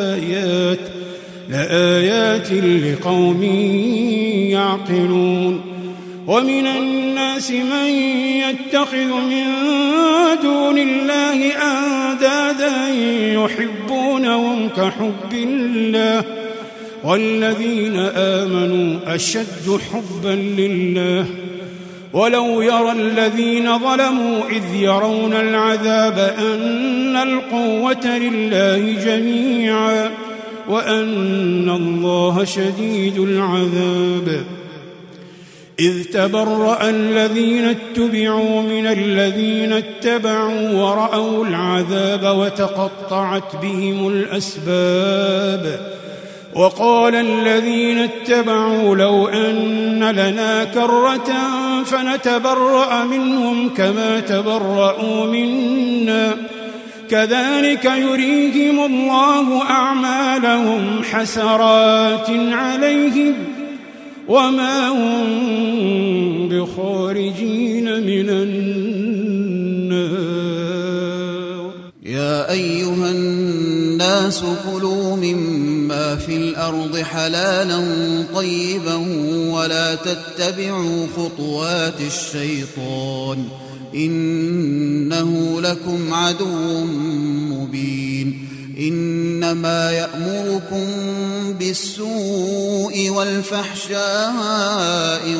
لآيات لقوم يعقلون. ومن الناس من يتخذ من دون الله أندادا يحبونهم كحب الله والذين آمنوا أشد حبا لله. ولو يرى الذين ظلموا إذ يرون العذاب أن القوة لله جميعا وأن الله شديد العذاب. إذ تبرأ الذين اتبعوا من الذين اتبعوا ورأوا العذاب وتقطعت بهم الأسباب. وقال الذين اتبعوا لو أن لنا كرة فنتبرأ منهم كما تبرأوا منا كذلك يريهم الله أعمالهم حسرات عليهم وما هم بخارجين من النار. يا أيها الناس كلوا مما في الأرض حلالا طيبا ولا تتبعوا خطوات الشيطان إنه لكم عدو مبين. إنما يأمركم بالسوء والفحشاء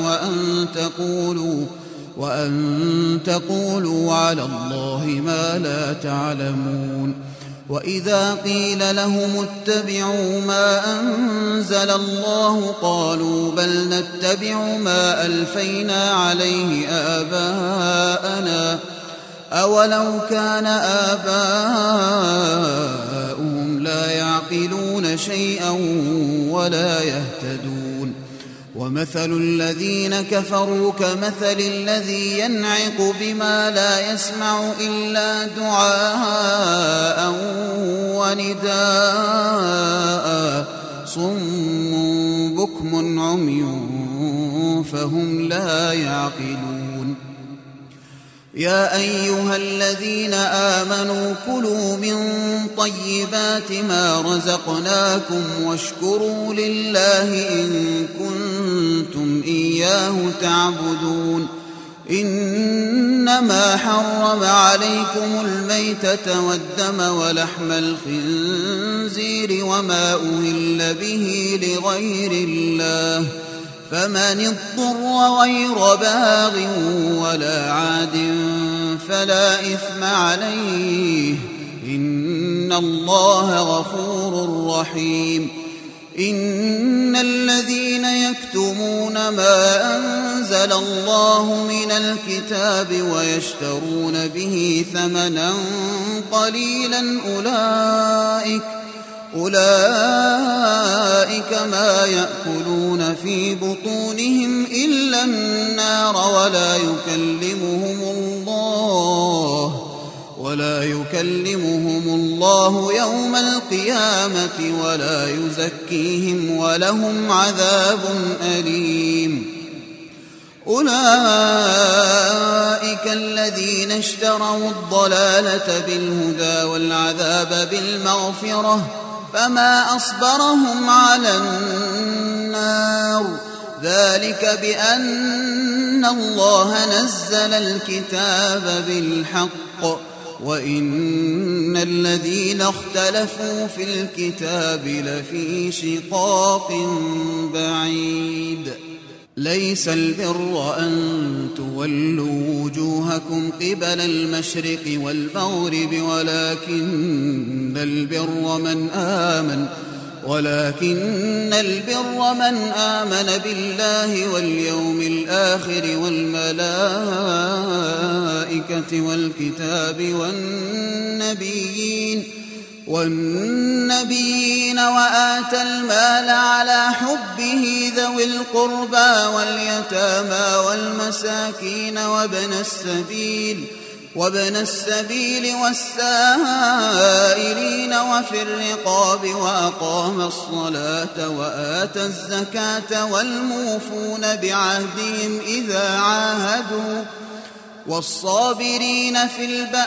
وأن تقولوا على الله ما لا تعلمون. وإذا قيل لهم اتبعوا ما أنزل الله قالوا بل نتبع ما ألفينا عليه آباءنا أولو كان آباؤهم لا يعقلون شيئا ولا يهتدون. ومثل الذين كفروا كمثل الذي ينعق بما لا يسمع إلا دعاء ونداء صم بكم عمي فهم لا يعقلون. يا أيها الذين آمنوا كلوا من طيبات ما رزقناكم واشكروا لله إن كنتم إياه تعبدون. إنما حرم عليكم الميتة والدم ولحم الخنزير وما أهل به لغير الله فمن اضطر غير باغ ولا عاد فلا إثم عليه إن الله غفور رحيم. إن الذين يكتمون ما أنزل الله من الكتاب ويشترون به ثمنا قليلا أولئك ما يأكلون في بطونهم إلا النار ولا يكلمهم الله يوم القيامة ولا يزكيهم ولهم عذاب أليم. أولئك الذين اشتروا الضلالة بالهدى والعذاب بالمغفرة فما أصبرهم على النار، ذلك بأن الله نزل الكتاب بالحق وإن الذين اختلفوا في الكتاب لفي شقاق بعيد. ليس البر أن تولوا وجوهكم قبل المشرق والمغرب ولكن البر من آمن بالله واليوم الآخر والملائكة والكتاب والنبيين وآتى المال على حبه ذوي القربى واليتامى والمساكين وابن السبيل والسائلين وفي الرقاب وأقام الصلاة وآتى الزكاة والموفون بعهدهم إذا عاهدوا والصابرين في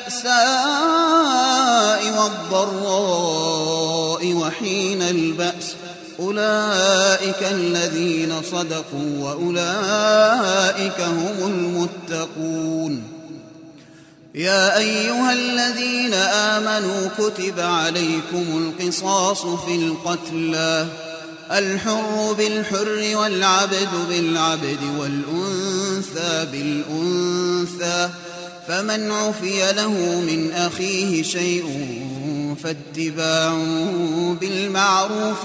البأساء والضراء وحين البأس أولئك الذين صدقوا وأولئك هم المتقون. يا أيها الذين آمنوا كتب عليكم القصاص في القتلى الحر بالحر والعبد بالعبد والأنثى بالأنثى فمن عفي له من أخيه شيء فاتباع بالمعروف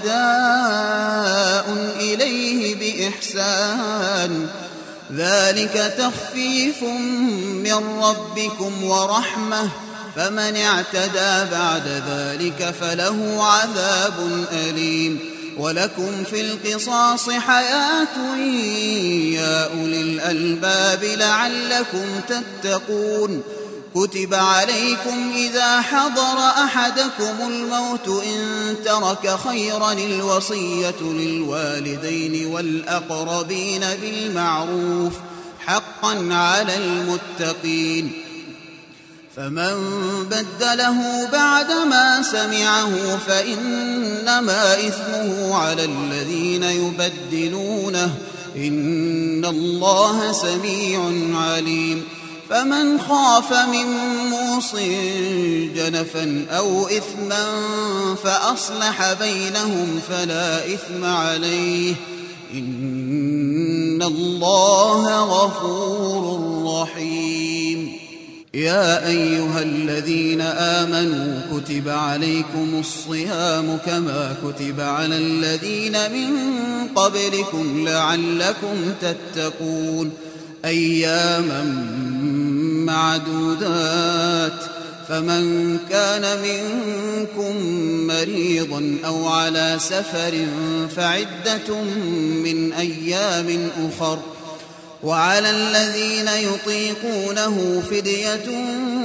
وأداء إليه بإحسان ذلك تخفيف من ربكم ورحمة فمن اعتدى بعد ذلك فله عذاب أليم. ولكم في القصاص حياة يا أولي الألباب لعلكم تتقون. كتب عليكم إذا حضر أحدكم الموت إن ترك خيرا الوصية للوالدين والأقربين بالمعروف حقا على المتقين. فمن بدله بعدما سمعه فإنما إثمه على الذين يبدلونه إن الله سميع عليم. فمن خاف من موص جنفا أو إثما فأصلح بينهم فلا إثم عليه إن الله غفور رحيم. يا أيها الذين آمنوا كتب عليكم الصيام كما كتب على الذين من قبلكم لعلكم تتقون أياما معدودات فمن كان منكم مريضا أو على سفر فعدة من أيام أخر وعلى الذين يطيقونه فدية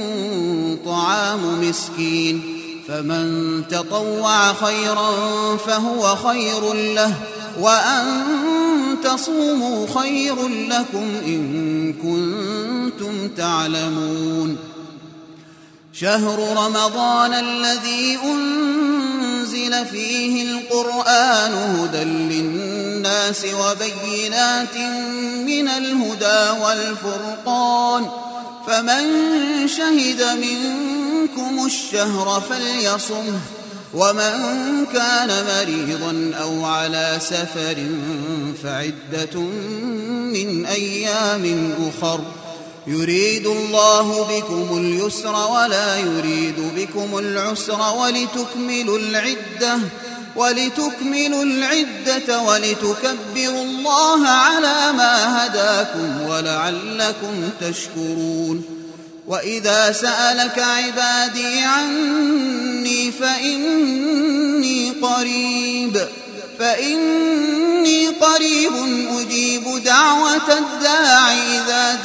طعام مسكين فمن تطوع خيرا فهو خير له وأن تصوموا خير لكم إن كنتم تعلمون. شهر رمضان الذي أنزل فيه القرآن هدى للناس وبينات من الهدى والفرقان فمن شهد منكم الشهر فليصمه ومن كان مريضا أو على سفر فعدة من أيام أخر يريد الله بكم اليسر ولا يريد بكم العسر ولتكملوا العدة ولتكبروا الله على ما هداكم ولعلكم تشكرون. وإذا سألك عبادي عني فإني قريب أجيب دعوة الداع إذا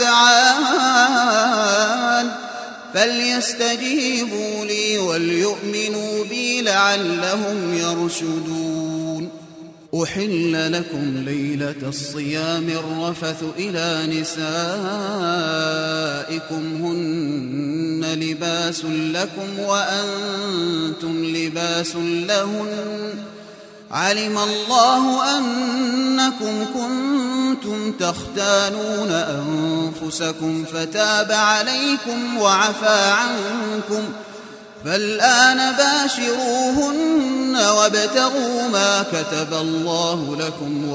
دعان فليستجيبوا لي وليؤمنوا بي لعلهم يرشدون. أحل لكم ليلة الصيام الرفث إلى نسائكم هن لباس لكم وأنتم لباس لهن علم الله أنكم كنتم تختانون أنفسكم فتاب عليكم وعفى عنكم فالآن باشروهن وابتغوا ما كتب الله لكم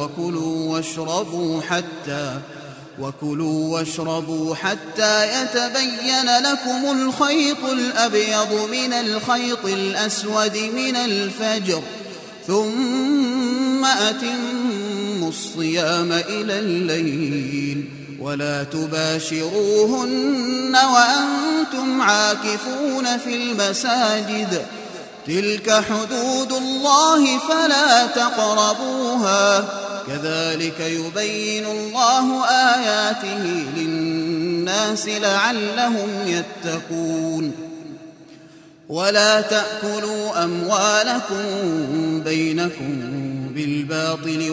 وكلوا واشربوا حتى يتبين لكم الخيط الأبيض من الخيط الأسود من الفجر ثم أتموا الصيام إلى الليل ولا تباشروهن وأنتم عاكفون في المساجد تلك حدود الله فلا تقربوها كذلك يبين الله آياته للناس لعلهم يتقون. ولا تأكلوا أموالكم بينكم بالباطل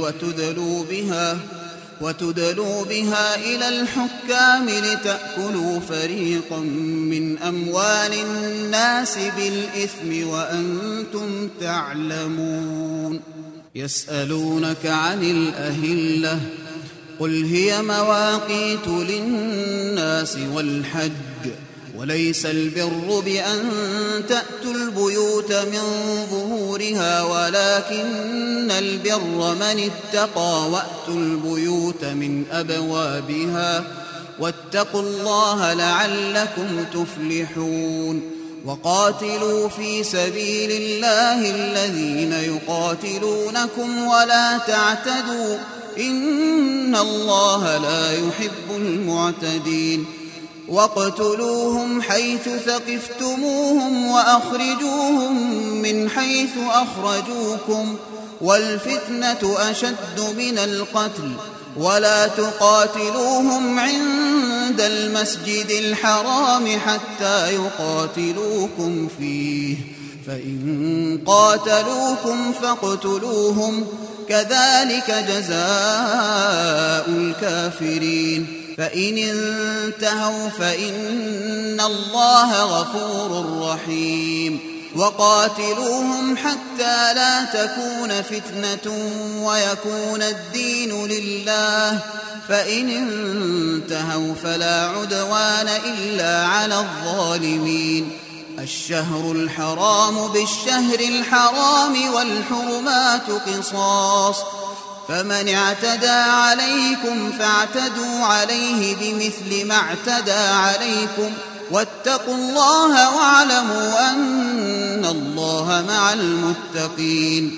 وتدلوا بها إلى الحكام لتأكلوا فريقا من أموال الناس بالإثم وأنتم تعلمون. يسألونك عن الأهلة قل هي مواقيت للناس والحج وليس البر بأن تأتوا البيوت من ظهورها ولكن البر من اتقى وأتوا البيوت من أبوابها واتقوا الله لعلكم تفلحون. وقاتلوا في سبيل الله الذين يقاتلونكم ولا تعتدوا إن الله لا يحب المعتدين. واقتلوهم حيث ثقفتموهم وأخرجوهم من حيث أخرجوكم والفتنة أشد من القتل ولا تقاتلوهم عند المسجد الحرام حتى يقاتلوكم فيه فإن قاتلوكم فاقتلوهم كذلك جزاء الكافرين. فإن انتهوا فإن الله غفور رحيم. وقاتلوهم حتى لا تكون فتنة ويكون الدين لله فإن انتهوا فلا عدوان إلا على الظالمين. الشهر الحرام بالشهر الحرام والحرمات قصاص فمن اعتدى عليكم فاعتدوا عليه بمثل ما اعتدى عليكم واتقوا الله واعلموا أن الله مع المتقين.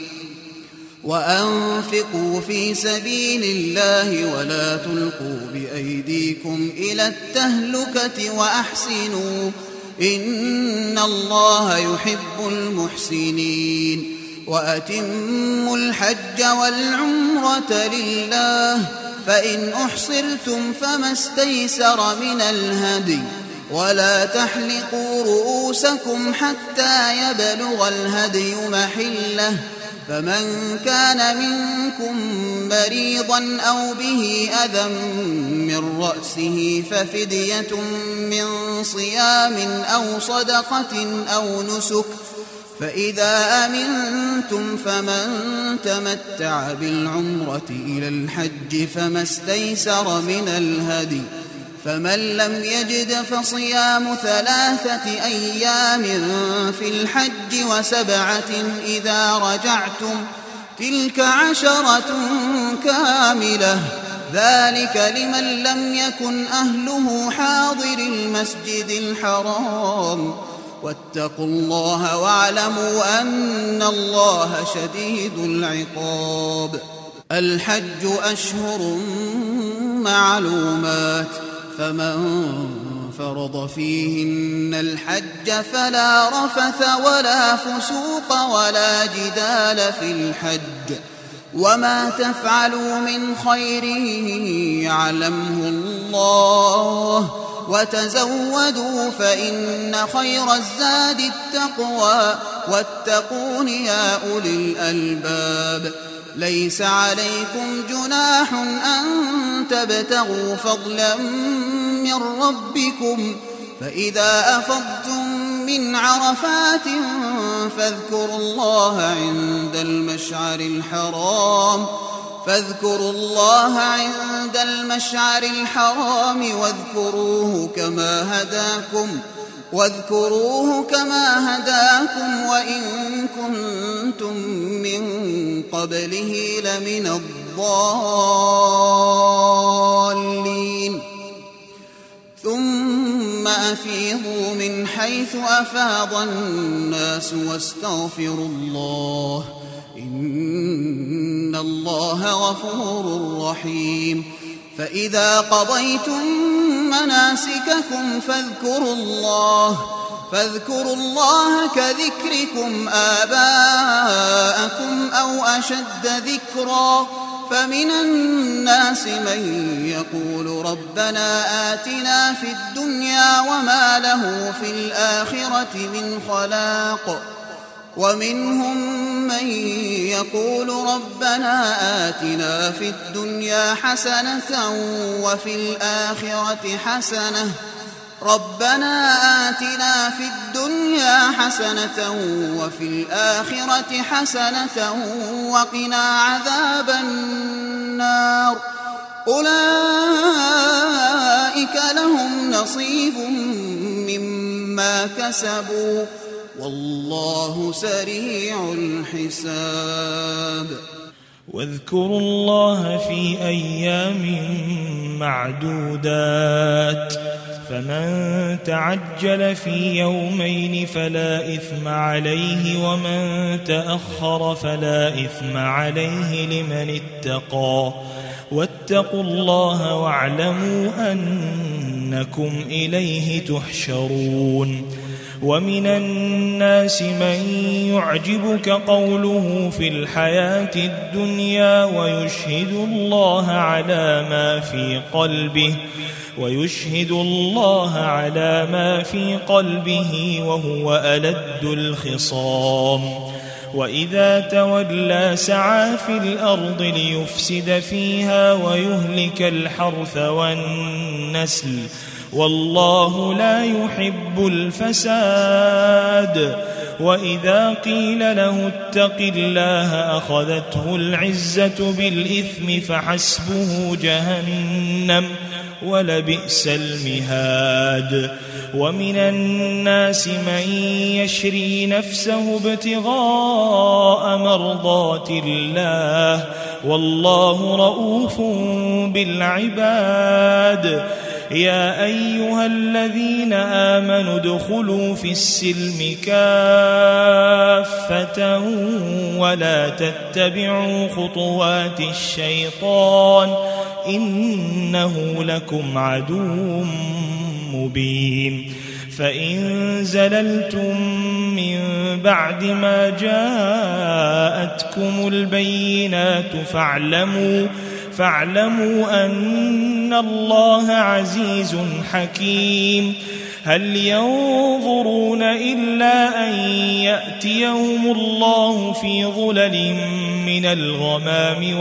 وأنفقوا في سبيل الله ولا تلقوا بأيديكم إلى التهلكة وأحسنوا إن الله يحب المحسنين. وأتموا الحج والعمرة لله فإن أحصرتم فما استيسر من الهدي ولا تحلقوا رؤوسكم حتى يبلغ الهدي محله فمن كان منكم مريضا أو به أذى من رأسه ففدية من صيام أو صدقة أو نسك فإذا أمنتم فمن تمتع بالعمرة إلى الحج فما استيسر من الهدي فمن لم يجد فصيام 3 أيام في الحج و7 إذا رجعتم تلك 10 كاملة ذلك لمن لم يكن أهله حاضر المسجد الحرام واتقوا الله واعلموا أن الله شديد العقاب. الحج أشهر معلومات فمن فرض فيهن الحج فلا رفث ولا فسوق ولا جدال في الحج وما تفعلوا من خير يعلمه الله وتزودوا فإن خير الزاد التقوى واتقون يا أولي الألباب ليس عليكم جناح أن تبتغوا فضلا من ربكم فإذا أفضتم من عرفات فاذكروا الله عند المشعر الحرام واذكروه كما هداكم وإن كنتم من قبله لمن الضالين ثم أفيضوا من حيث أفاض الناس واستغفروا الله إن الله غفور رحيم فإذا قضيتم مناسككم فاذكروا الله كذكركم آباءكم أو أشد ذكرا فمن الناس من يقول ربنا آتنا في الدنيا وما له في الآخرة من خلاق ومنهم من يقول ربنا آتنا في الدنيا حسنة وفي الآخرة حسنة وقنا عذاب النار أولئك لهم نصيب مما كسبوا والله سريع الحساب واذكروا الله في أيام معدودات فمن تعجل في يومين فلا إثم عليه ومن تأخر فلا إثم عليه لمن اتقى واتقوا الله واعلموا أنكم إليه تحشرون ومن الناس من يعجبك قوله في الحياة الدنيا ويشهد الله على ما في قلبه وهو ألد الخصام وإذا تولى سعى في الأرض ليفسد فيها ويهلك الحرث والنسل والله لا يحب الفساد وإذا قيل له اتق الله أخذته العزة بالإثم فحسبه جهنم ولبئس المهاد ومن الناس من يشري نفسه ابتغاء مرضات الله والله رؤوف بالعباد يا أيها الذين آمنوا ادخلوا في السلم كافة ولا تتبعوا خطوات الشيطان إنه لكم عدو مبين فإن زللتم من بعد ما جاءتكم البينات فاعلموا أن الله عزيز حكيم هل ينظرون إلا أن يأتيهم الله في ظلل من الغمام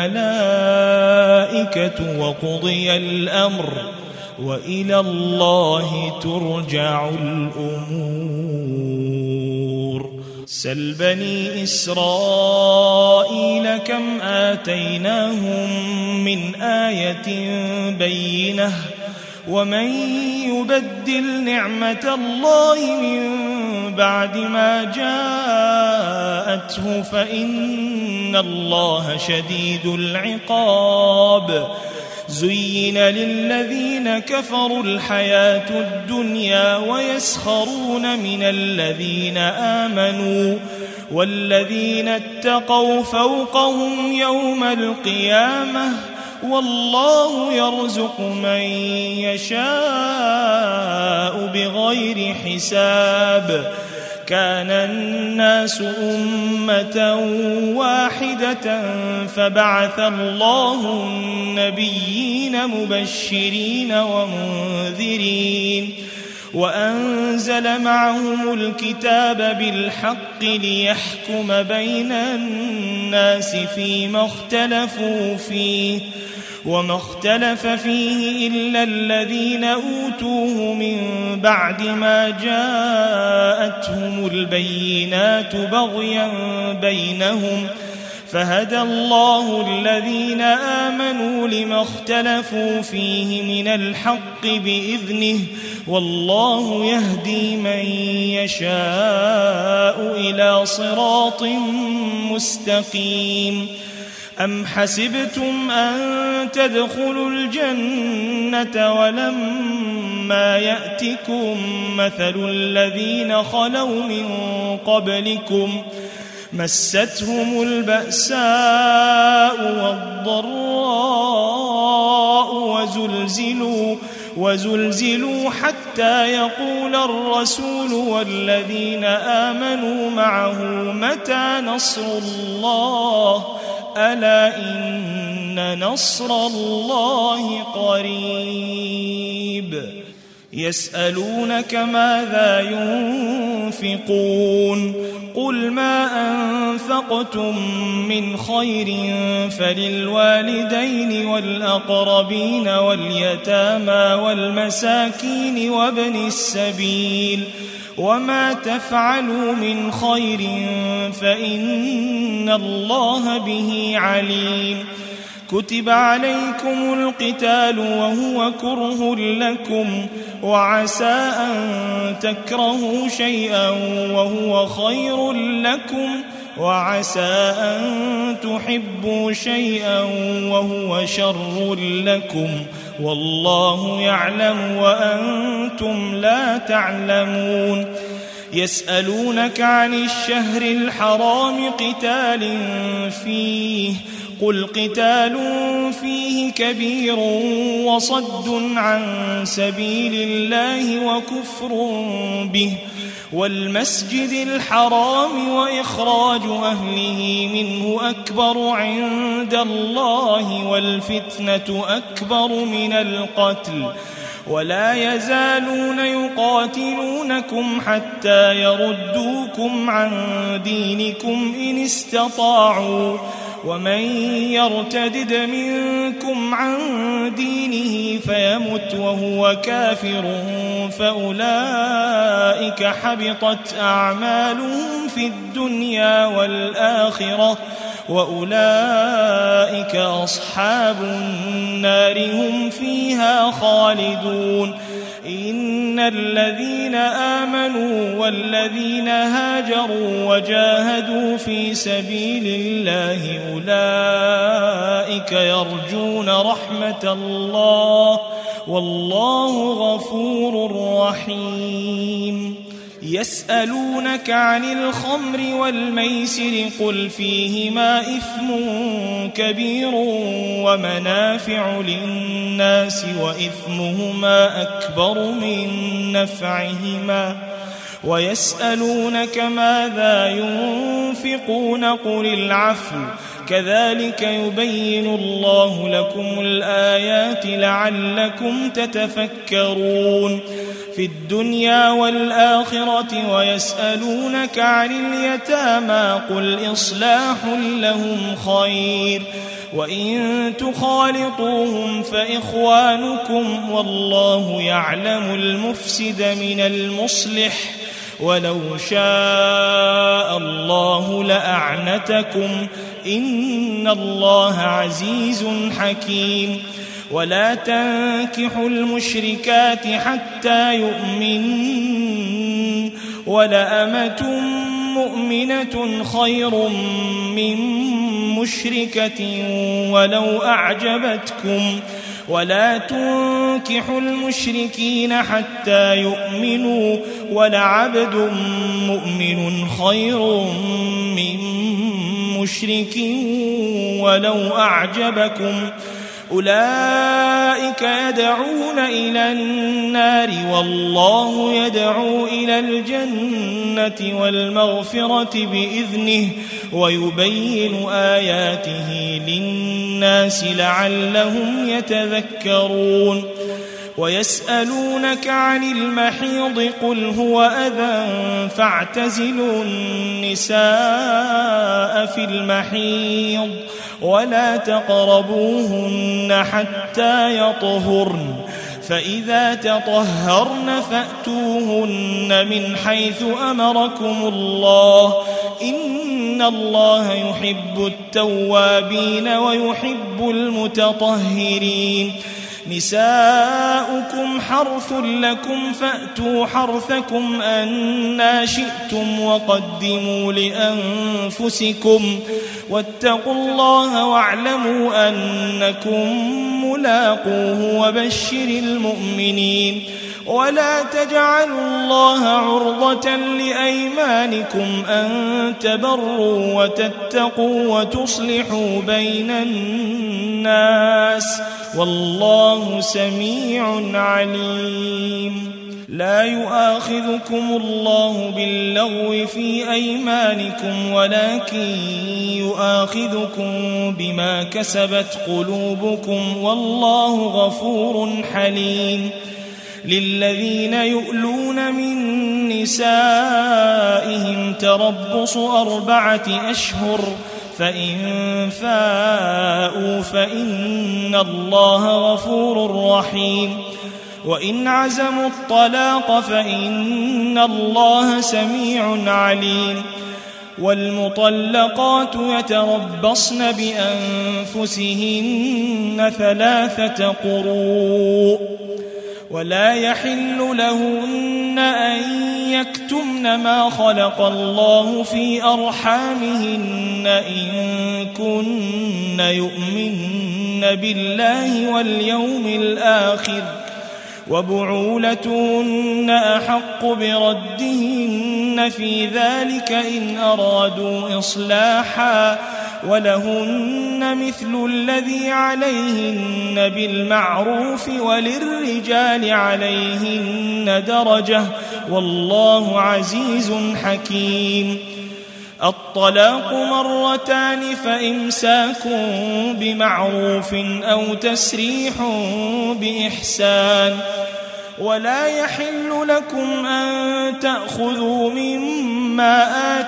والملائكة وقضي الأمر وإلى الله ترجع الأمور سل بني إسرائيل كم آتيناهم من آية بينة ومن يبدل نعمة الله من بعد ما جاءته فإن الله شديد العقاب زين للذين كفروا الحياة الدنيا ويسخرون من الذين آمنوا والذين اتقوا فوقهم يوم القيامة والله يرزق من يشاء بغير حساب كان الناس أمة واحدة فبعث الله النبيين مبشرين ومنذرين وأنزل معهم الكتاب بالحق ليحكم بين الناس فيما اختلفوا فيه وما اختلف فيه إلا الذين أوتوه من بعد ما جاءتهم البينات بغيا بينهم فهدى الله الذين آمنوا لما اختلفوا فيه من الحق بإذنه والله يهدي من يشاء إلى صراط مستقيم أم حسبتم أن تدخلوا الجنة ولما يأتكم مثل الذين خلوا من قبلكم مستهم البأساء والضراء وزلزلوا حتى يقول الرسول والذين آمنوا معه متى نصر الله ألا إن نصر الله قريب يسألونك ماذا ينفقون قل ما أنفقتم من خير فللوالدين والأقربين واليتامى والمساكين وابن السبيل وما تفعلوا من خير فإن الله به عليم كتب عليكم القتال وهو كره لكم وعسى أن تكرهوا شيئا وهو خير لكم وعسى أن تحبوا شيئا وهو شر لكم والله يعلم وأنتم لا تعلمون يسألونك عن الشهر الحرام قتال فيه قل قتال فيه كبير وصد عن سبيل الله وكفر به والمسجد الحرام وإخراج أهله منه أكبر عند الله والفتنة أكبر من القتل ولا يزالون يقاتلونكم حتى يردوكم عن دينكم إن استطاعوا ومن يرتدد منكم عن دينه فيمت وهو كافر فأولئك حبطت أعمالهم في الدنيا والآخرة وأولئك أصحاب النار هم فيها خالدون إن الذين آمنوا والذين هاجروا وجاهدوا في سبيل الله أولئك يرجون رحمة الله والله غفور رحيم يسألونك عن الخمر والميسر قل فيهما إثم كبير ومنافع للناس وإثمهما أكبر من نفعهما ويسألونك ماذا ينفقون قل العفو كذلك يبين الله لكم الآيات لعلكم تتفكرون في الدنيا والآخرة ويسألونك عن اليتامى قل إصلاح لهم خير وإن تخالطوهم فإخوانكم والله يعلم المفسد من المصلح ولو شاء الله لأعنتكم إن الله عزيز حكيم ولا تنكحوا المشركات حتى يؤمنوا ولأمة مؤمنة خير من مشركة ولو أعجبتكم ولا تنكحوا المشركين حتى يؤمنوا ولعبد مؤمن خير من مشرك ولو أعجبكم أولئك يدعون إلى النار والله يدعو إلى الجنة والمغفرة بإذنه ويبين آياته للناس لعلهم يتذكرون ويسألونك عن المحيض قل هو أذى فاعتزلوا النساء في المحيض ولا تقربوهن حتى يطهرن فإذا تطهرن فأتوهن من حيث أمركم الله إن الله يحب التوابين ويحب المتطهرين نساؤكم حرث لكم فأتوا حرثكم أنى شئتم وقدموا لأنفسكم واتقوا الله واعلموا أنكم ملاقوه وبشر المؤمنين ولا تجعلوا الله عرضة لأيمانكم أن تبروا وتتقوا وتصلحوا بين الناس والله سميع عليم لا يؤاخذكم الله باللغو في أيمانكم ولكن يؤاخذكم بما كسبت قلوبكم والله غفور حليم للذين يؤلون من نسائهم تربص 4 أشهر فإن فاءوا فإن الله غفور رحيم وإن عزموا الطلاق فإن الله سميع عليم والمطلقات يتربصن بأنفسهن 3 قروء ولا يحل لهن أن يكتمن ما خلق الله في أرحامهن إن كن يؤمن بالله واليوم الآخر وبعولتهن أحق بردهن في ذلك إن أرادوا إصلاحا ولهن مثل الذي عليهن بالمعروف وللرجال عليهن درجة والله عزيز حكيم الطلاق 2 فإمساك بمعروف أو تسريح بإحسان ولا يحل لكم أن تأخذوا مما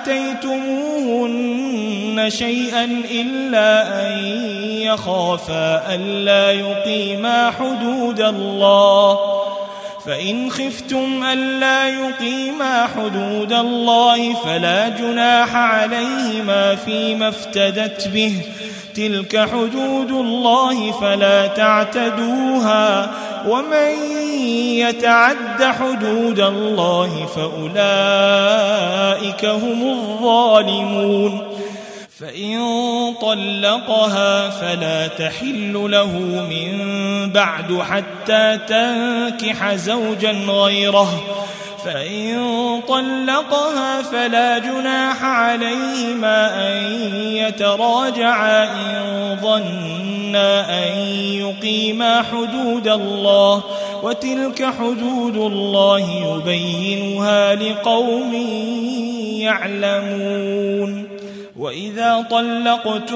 آتيتموهن شيئا إلا أن يخافا ألا يقيما حدود الله فإن خفتم ألا يقيما حدود الله فلا جناح عليهما فيما افتدت به تلك حدود الله فلا تعتدوها ومن يتعد حدود الله فأولئك هم الظالمون فإن طلقها فلا تحل له من بعد حتى تنكح زوجا غيره فإن طلقها فلا جناح عليهما أن يتراجعا إن ظنا أن يقيما حدود الله وتلك حدود الله يبينها لقوم يعلمون وإذا طلقتم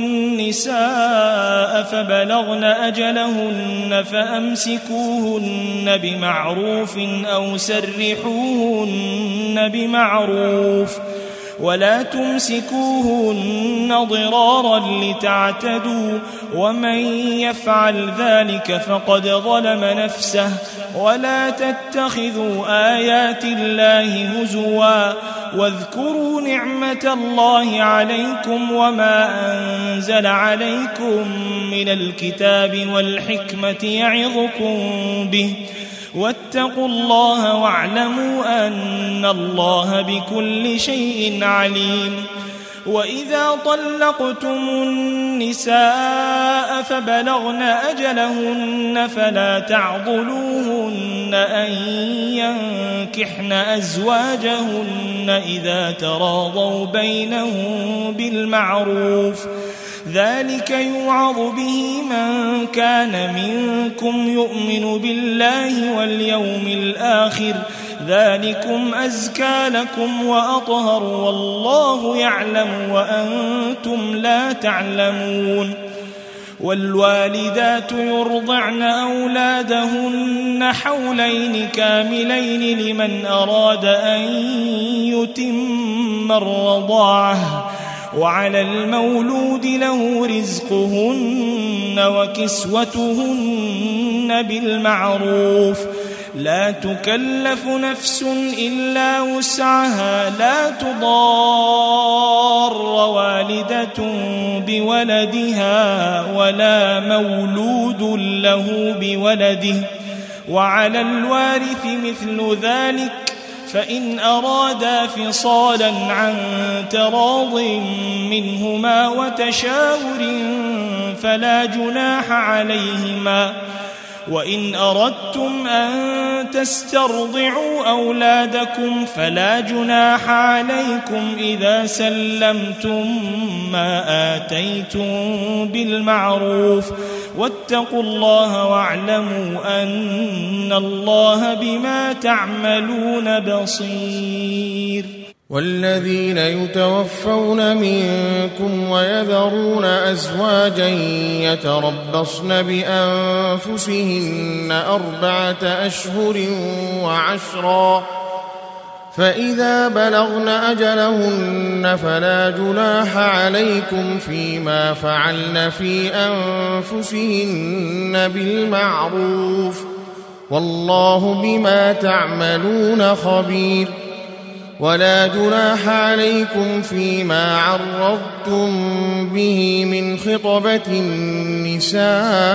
النساء فبلغن أجلهن فأمسكوهن بمعروف أو سرحوهن بمعروف ولا تمسكوهن ضرارا لتعتدوا ومن يفعل ذلك فقد ظلم نفسه ولا تتخذوا آيات الله هزوا واذكروا نعمة الله عليكم وما أنزل عليكم من الكتاب والحكمة يعظكم به واتقوا الله واعلموا أن الله بكل شيء عليم وإذا طلقتم النساء فبلغن أجلهن فلا تعضلوهن أن ينكحن أزواجهن إذا تراضوا بينهم بالمعروف ذلك يوعظ به من كان منكم يؤمن بالله واليوم الآخر ذلكم أزكى لكم وأطهر والله يعلم وأنتم لا تعلمون والوالدات يرضعن أولادهن حولين كاملين لمن أراد أن يتم الرضاعة وعلى المولود له رزقهن وكسوتهن بالمعروف لا تكلف نفس إلا وسعها لا تضار والدة بولدها ولا مولود له بولده وعلى الوارث مثل ذلك فإن أرادا فصالا عن تراض منهما وتشاور فلا جناح عليهما وإن أردتم أن تسترضعوا أولادكم فلا جناح عليكم إذا سلمتم ما آتيتم بالمعروف واتقوا الله واعلموا أن الله بما تعملون بصير والذين يتوفون منكم ويذرون أزواجا يتربصن بأنفسهن 4 أشهر وعشرا فإذا بلغن أجلهن فلا جناح عليكم فيما فعلن في أنفسهن بالمعروف والله بما تعملون خبير ولا جناح عليكم فيما عرضتم به من خطبة النساء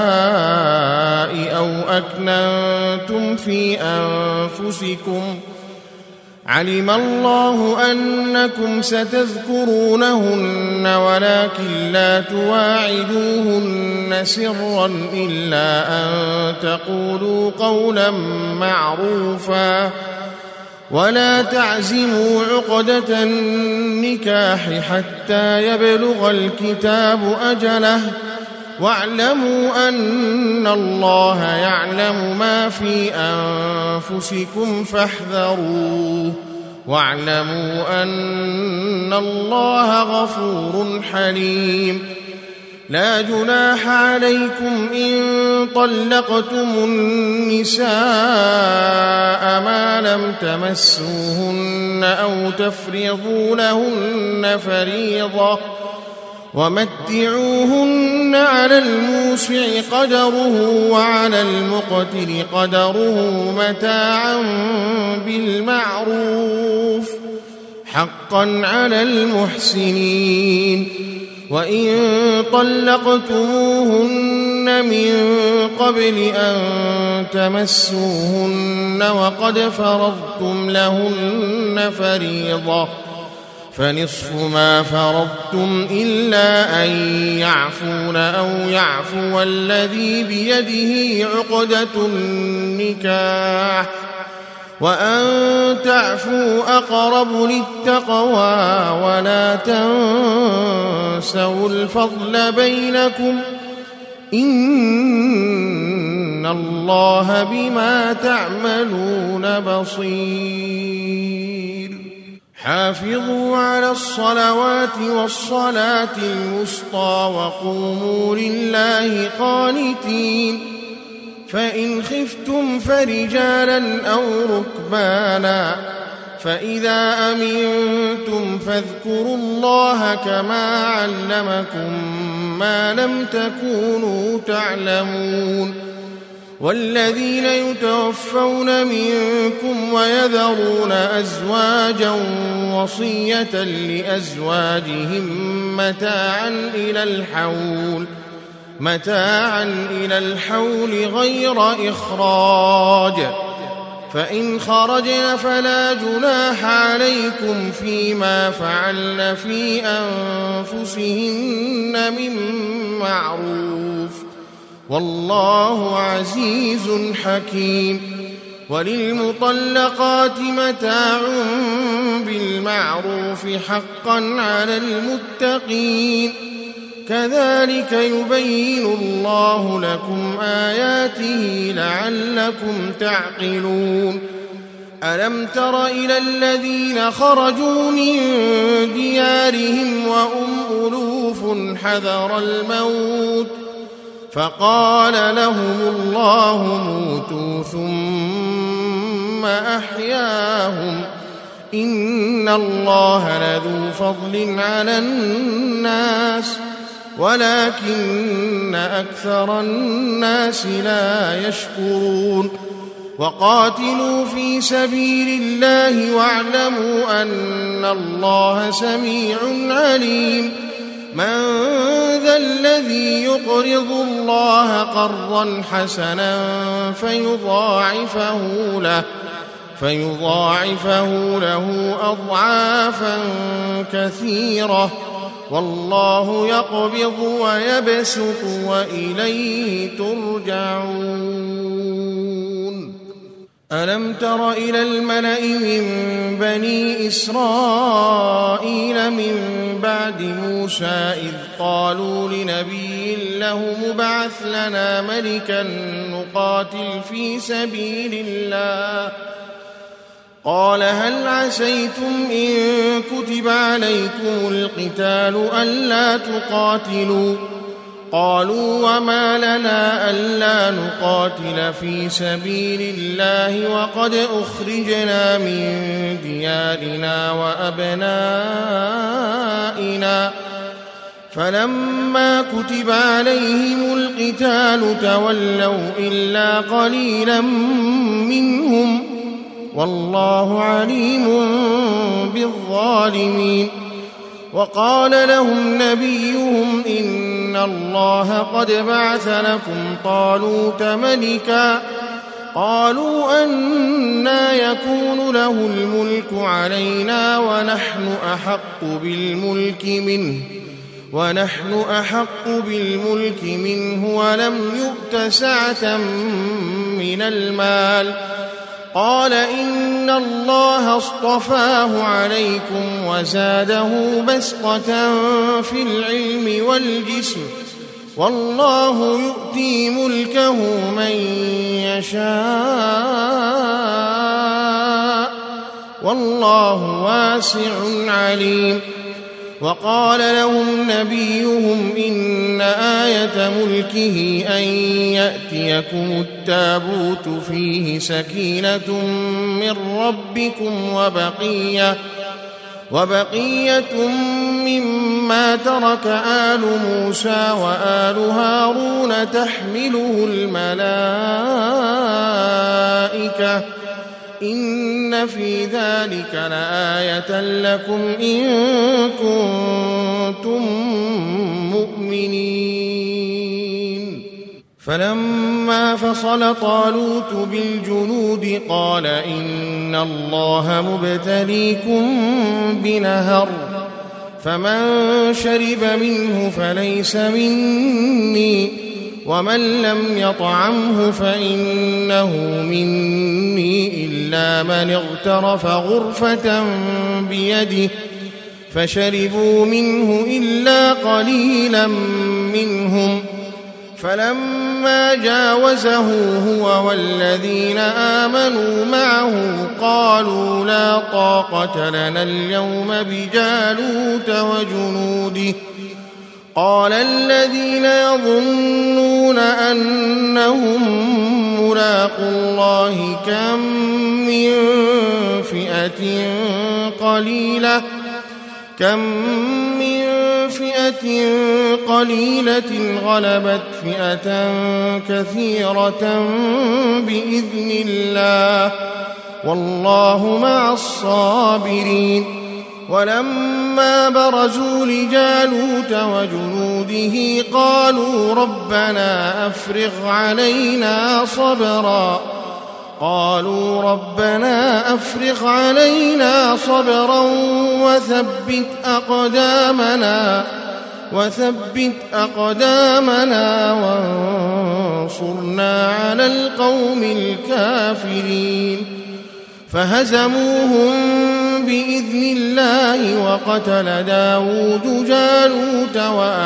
أو أكننتم في أنفسكم علم الله أنكم ستذكرونهن ولكن لا تواعدوهن سرا إلا أن تقولوا قولا معروفا ولا تعزموا عقدة النكاح حتى يبلغ الكتاب أجله واعلموا أن الله يعلم ما في أنفسكم فاحذروه واعلموا أن الله غفور حليم لا جناح عليكم إن طلقتم النساء ما لم تمسوهن أو تفرضوا لهن فريضة ومتعوهن على الموسع قدره وعلى المقتر قدره متاعا بالمعروف حقا على المحسنين وإن طلقتموهن من قبل أن تمسوهن وقد فرضتم لهن فريضة فنصف ما فرضتم إلا أن يعفون أو يعفو الذي بيده عقدة النكاح وأن تعفوا أقرب للتقوى ولا تنسوا الفضل بينكم إن الله بما تعملون بصير حافظوا على الصلوات والصلاة الوسطى وقوموا لله قانتين فإن خفتم فرجالا أو ركبانا فإذا أمنتم فاذكروا الله كما علمكم ما لم تكونوا تعلمون والذين يتوفون منكم ويذرون أزواجا وصية لأزواجهم متاعا إلى الحول غير إخراج فإن خرجن فلا جناح عليكم فيما فعلن في أنفسهن من معروف والله عزيز حكيم وللمطلقات متاع بالمعروف حقا على المتقين كذلك يبين الله لكم آياته لعلكم تعقلون ألم تر إلى الذين خرجوا من ديارهم وهم ألوف حذر الموت فقال لهم الله موتوا ثم أحياهم إن الله لذو فضل على الناس ولكن أكثر الناس لا يشكرون وقاتلوا في سبيل الله واعلموا أن الله سميع عليم من ذا الذي يقرض الله قرضا حسنا فيضاعفه له أضعافا كثيرة والله يقبض ويبسط وإليه ترجعون ألم تر إلى الملأ من بني إسرائيل من بعد موسى إذ قالوا لنبي له مبعث لنا ملكا نقاتل في سبيل الله قال هل عسيتم إن كتب عليكم القتال ألا تقاتلوا قالوا وما لنا ألا نقاتل في سبيل الله وقد أخرجنا من ديارنا وأبنائنا فلما كتب عليهم القتال تولوا إلا قليلا منهم والله عليم بالظالمين وقال لهم نبيهم إن الله قد بعث لكم طالوت ملكا قالوا أنى يكون له الملك علينا ونحن أحق بالملك منه ولم يؤت سعة من المال قال إن الله اصطفاه عليكم وزاده بسطة في العلم والجسم والله يؤتي ملكه من يشاء والله واسع عليم وقال لهم نبيهم إن آية ملكه أن يأتيكم التابوت فيه سكينة من ربكم وبقية مما ترك آل موسى وآل هارون تحمله الملائكة إن في ذلك لآية لكم إن كنتم مؤمنين فلما فصل طالوت بالجنود قال إن الله مبتليكم بنهر فمن شرب منه فليس مني ومن لم يطعمه فإنه مني إلا من اغترف غرفة بيده فشربوا منه إلا قليلا منهم فلما جاوزه هو والذين آمنوا معه قالوا لا طاقة لنا اليوم بجالوت وجنوده قال الذين يظنون أنهم ملاقو الله كم من فئة قليلة غلبت فئة كثيرة بإذن الله والله مع الصابرين ولما برزوا لجالوت وجنوده قالوا ربنا أفرغ علينا صبرا وثبت أقدامنا وانصرنا على القوم الكافرين فهزموهم بإذن الله وقتل داود جالوت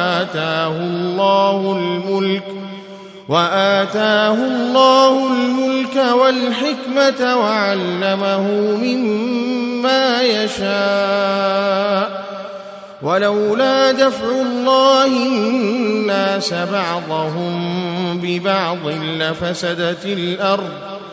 وآتاه الله الملك والحكمة وعلمه مما يشاء ولولا دفع الله الناس بعضهم ببعض لفسدت الأرض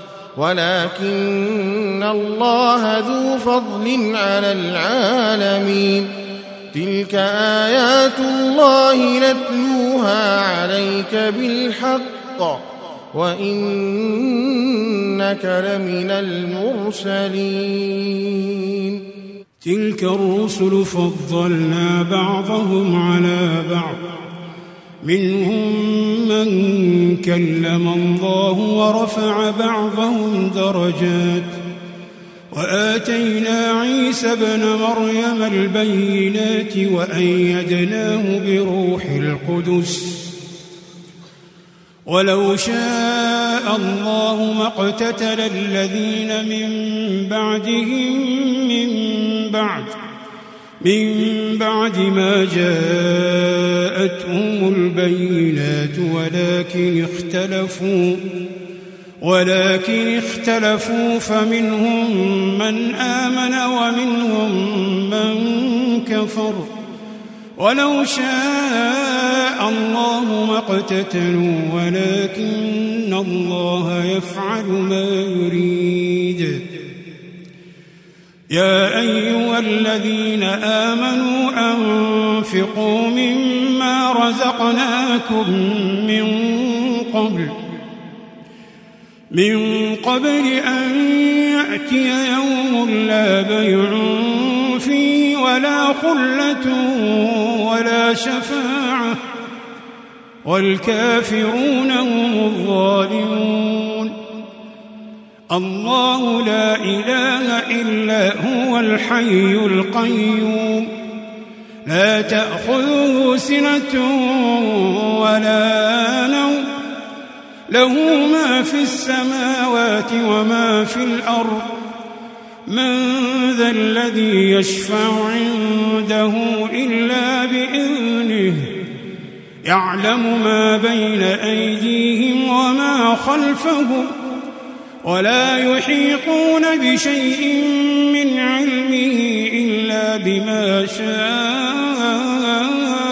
ولكن الله ذو فضل على العالمين تلك آيات الله نتلوها عليك بالحق وإنك لمن المرسلين تلك الرسل فضلنا بعضهم على بعض منهم من كلم الله ورفع بعضهم درجات وآتينا عيسى ابن مريم البينات وأيدناه بروح القدس ولو شاء الله ما اقتتل الذين من بعد ما جاءتهم البينات ولكن اختلفوا فمنهم من آمن ومنهم من كفر ولو شاء الله ما اقتتلوا ولكن الله يفعل ما يريد يا أيها الذين آمنوا أنفقوا مما رزقناكم من قبل أن يأتي يوم لا بيع فيه ولا خلة ولا شفاعة والكافرون هم الظالمون الله لا إله إلا هو الحي القيوم لا تأخذه سنة ولا نوم له ما في السماوات وما في الأرض من ذا الذي يشفع عنده إلا بإذنه يعلم ما بين أيديهم وما خلفهم ولا يحيطون بشيء من علمه إلا بما شاء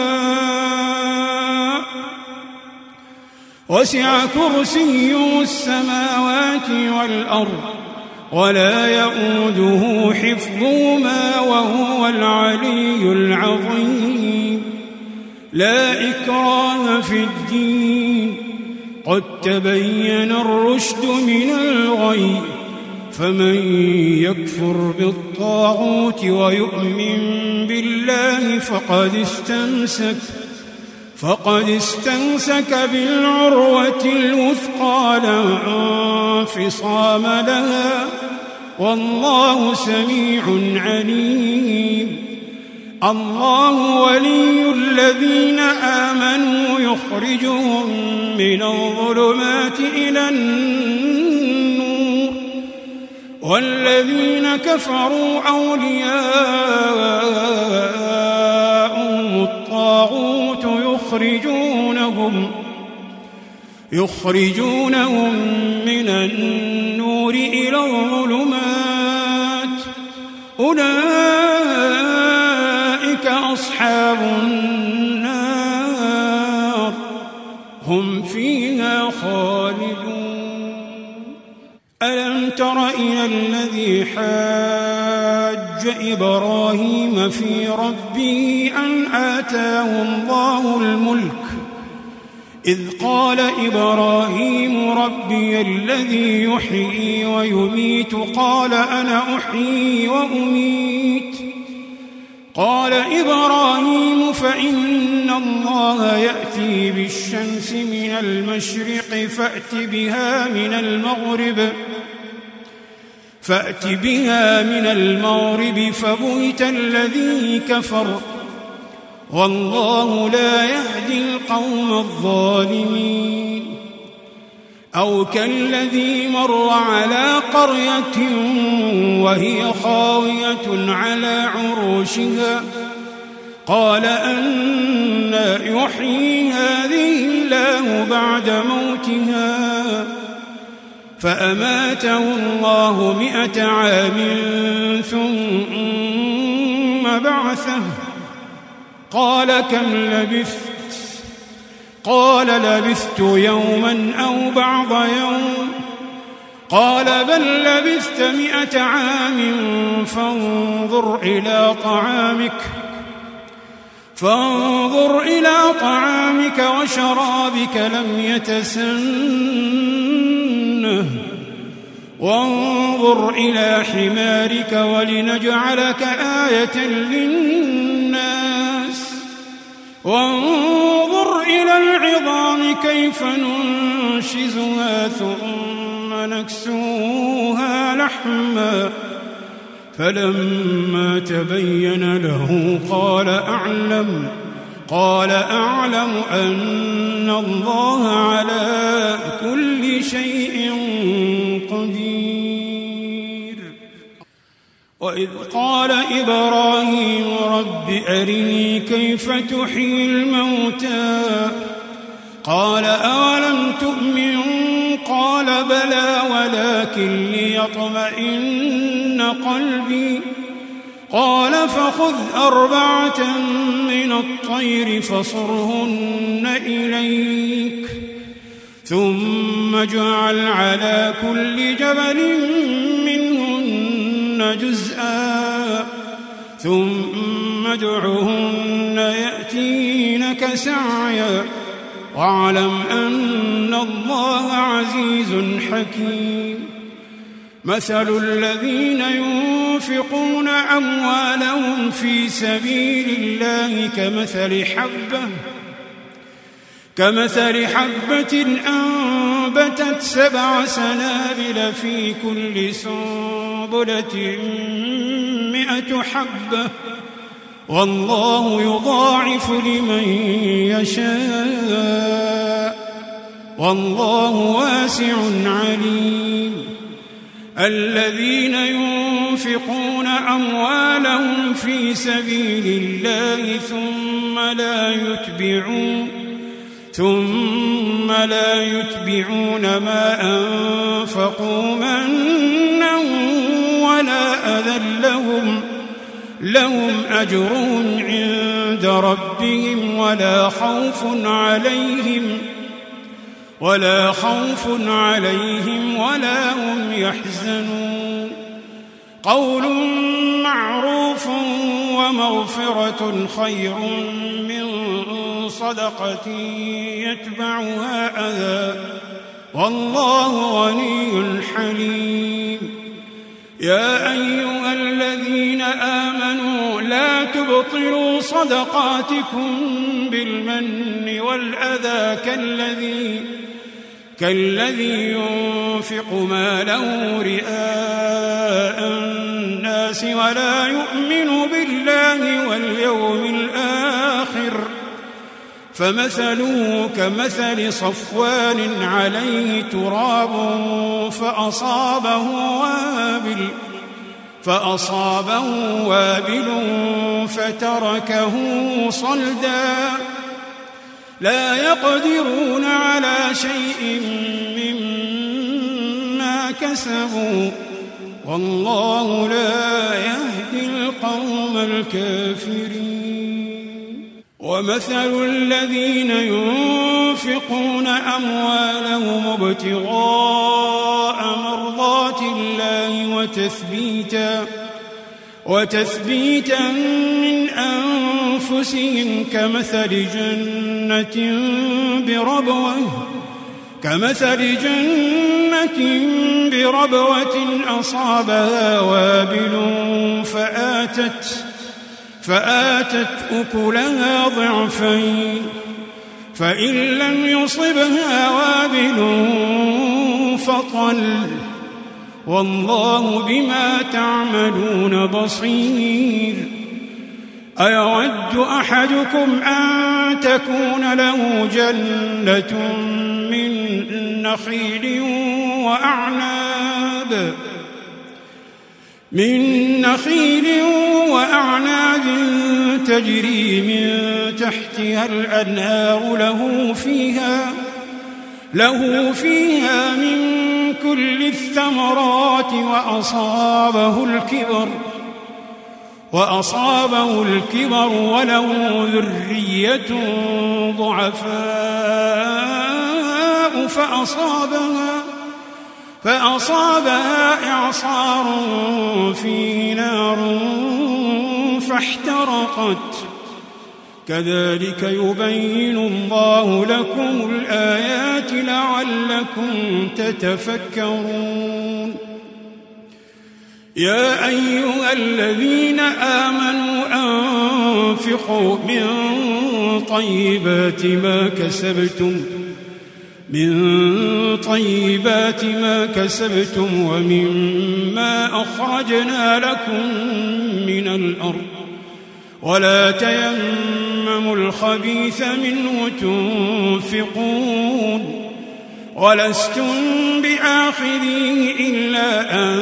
وسع كرسيه السماوات والأرض ولا يؤوده حفظهما وهو العلي العظيم لا إكراه في الدين قد تبين الرشد من الغي فمن يكفر بالطاغوت ويؤمن بالله فقد استمسك بالعروة الوثقى لا انفصام لها والله سميع عليم الله ولي الذين آمنوا يخرجهم من الظلمات إلى النور والذين كفروا أولياءهم الطاغوت يخرجونهم من النور إلى الظلمات أولئك أصحاب النار هم فيها خالدون ألم تر إلى الذي حاج إبراهيم في ربه أن آتاه الله الملك إذ قال إبراهيم ربي الذي يحيي ويميت قال أنا أحيي وأميت قال إبراهيم فإن الله يأتي بالشمس من المشرق فأت بها من المغرب فبهت الذي كفر والله لا يهدي القوم الظالمين أو كالذي مر على قرية وهي خاوية على عروشها قال أنى يحيي هذه الله بعد موتها فأماته الله 100 عام ثم بعثه قال كم لبثت قال لبثت يوما أو بعض يوم قال بل لبثت 100 عام فانظر إلى طعامك وشرابك لم يتسنه وانظر إلى حمارك ولنجعلك آية للناس وانظر إلى العظام كيف ننشزها ثم نكسوها لحما فلما تبين له قال أعلم أن الله على كل شيء قدير. وإذ قال إبراهيم رب أرني كيف تحيي الموتى قال أولم تؤمن قال بلى ولكن ليطمئن قلبي قال فخذ 4 من الطير فصرهن إليك ثم اجعل على كل جبل منهن جزءا ثم ادعهن يأتينك سعيا واعلم أن الله عزيز حكيم. مثل الذين ينفقون أموالهم في سبيل الله كمثل حبة أنبتت 7 سنابل في كل سنبلة 100 حبة والله يضاعف لمن يشاء والله واسع عليم. الذين ينفقون أموالهم في سبيل الله ثم لا يتبعون ما أنفقوا منا ولا أذى لهم أجرهم عند ربهم ولا خوف عليهم ولا هم يحزنون. قول معروف ومغفرة خير من صدقة يتبعها أذى والله غني حليم. يا أيها الذين آمنوا لا تبطلوا صدقاتكم بالمن والأذى كالذي ينفق ماله رئاء الناس ولا يؤمن بالله واليوم الآخر فمثله كمثل صفوان عليه تراب فأصابه وابل فتركه صلدا لا يقدرون على شيء مما كسبوا والله لا يهدي القوم الكافرين. ومثل الذين ينفقون أموالهم ابتغاء مرضات الله وتثبيتا من أنفسهم كمثل جنة بربوة أصابها وابل فآتت أكلها ضعفين فإن لم يصبها وابل فطل والله بما تعملون بصير. أيود أحدكم أن تكون له جنة من نخيل وأعناب تجري من تحتها الأنهار له فيها من كل الثمرات وأصابه الكبر وله ذرية ضعفاء فأصابها إعصار في نار فاحترقت كذلك يبين الله لكم الآيات لعلكم تتفكرون يا أيها الذين آمنوا أنفقوا من طيبات ما كسبتم ومما أخرجنا لكم من الأرض ولا تيمموا الخبيث منه تنفقون ولستم بآخذيه إلا أن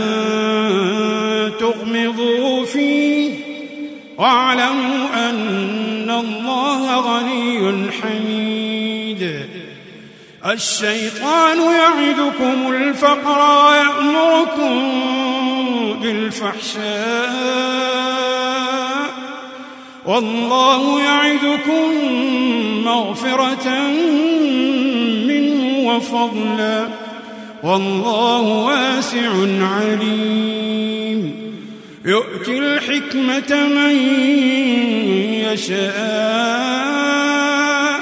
تغمضوا فيه واعلموا أن الله غني حميد الشيطان يعدكم الفقر ويأمركم بالفحشاء والله يعدكم مغفرة منه وفضلا والله واسع عليم يؤتي الحكمة من يشاء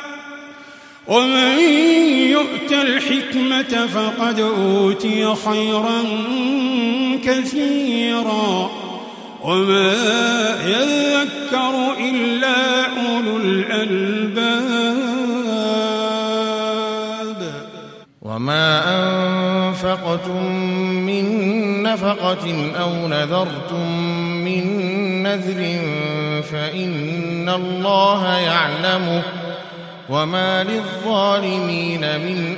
ومن يؤت الحكمة فقد أوتي خيرا كثيرا وما يذكر إلا أولو الألباب وما أنفقتم من نفقة أو نذرتم من نذر فإن الله يعلمه وما للظالمين من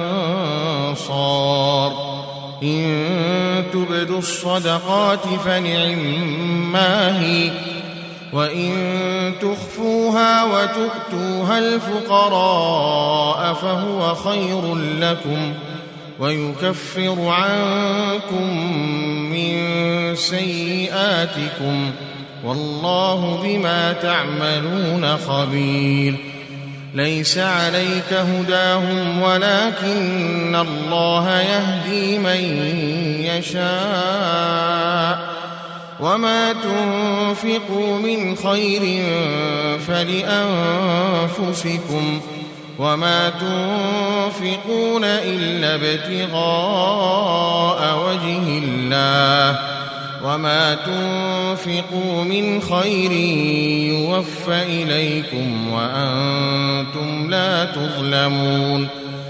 أنصار إن تبدوا الصدقات فنعما هي وإن تخفوها وتؤتوها الفقراء فهو خير لكم ويكفر عنكم من سيئاتكم والله بما تعملون خبير ليس عليك هداهم ولكن الله يهدي من يشاء وما تنفقوا من خير فلأنفسكم وما تنفقون إلا ابتغاء وجه الله وما تنفقوا من خير يوفى إليكم وأنتم لا تظلمون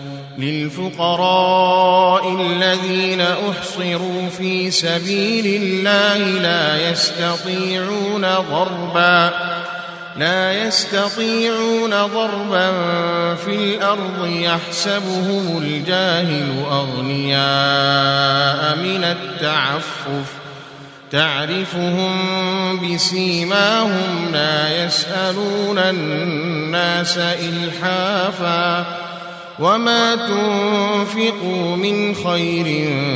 للفقراء الذين أحصروا في سبيل الله لا يستطيعون ضربا في الأرض يحسبهم الجاهل أغنياء من التعفف تعرفهم بسيماهم لا يسألون الناس إلحافا وما تنفقوا من خير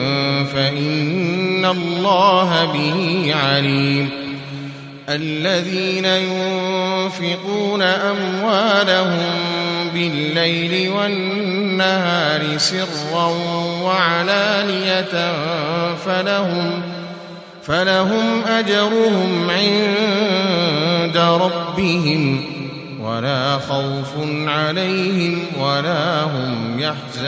فإن الله به عليم الذين ينفقون أموالهم بالليل والنهار سرا وعلانية فلهم أجرهم عند ربهم ولا خوف عليهم ولا هم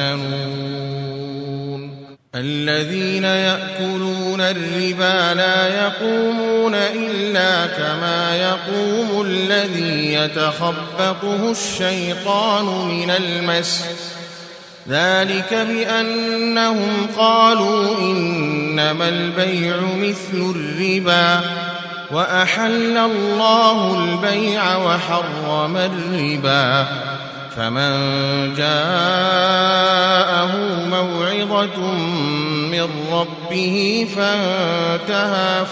يحزنون الذين يأكلون الربا لا يقومون إلا كما يقوم الذي يتخبطه الشيطان من المس ذلك بأنهم قالوا إنما البيع مثل الربا وأحل الله البيع وحرم الربا فمن جاءه موعظة من ربه فانتهى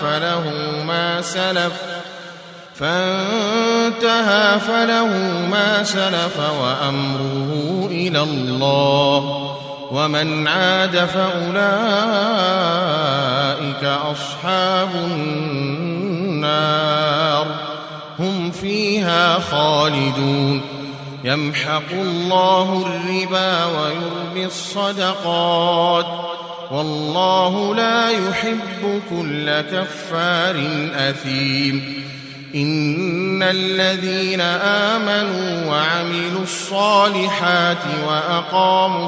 فله ما سلف وأمره إلى الله ومن عاد فأولئك أصحاب النار هم فيها خالدون يمحق الله الربا ويربي الصدقات والله لا يحب كل كفار أثيم إن الذين آمنوا وعملوا الصالحات وأقاموا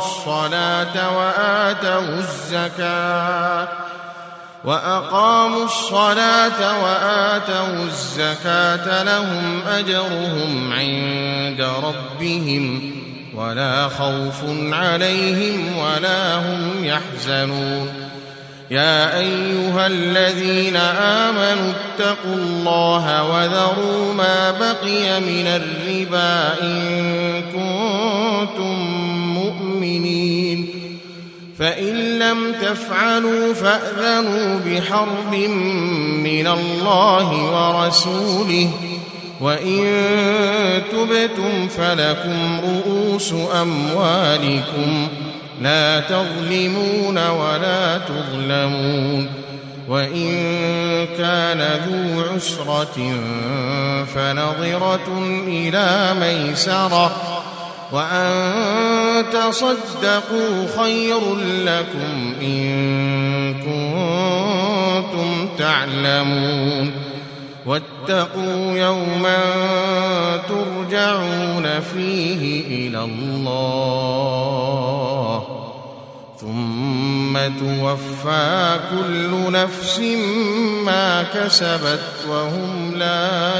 الصلاة وآتوا الزكاة لهم أجرهم عند ربهم ولا خوف عليهم ولا هم يحزنون يا أيها الذين آمنوا اتقوا الله وذروا ما بقي من الربا إن كنتم مؤمنين فإن لم تفعلوا فأذنوا بحرب من الله ورسوله وإن تبتم فلكم رؤوس أموالكم لا تظلمون ولا تظلمون وإن كان ذو عسرة فنظرة إلى ميسرة وأن تصدقوا خير لكم إن كنتم تعلمون واتقوا يوما ترجعون فيه إلى الله ثم توفى كل نفس ما كسبت وهم لا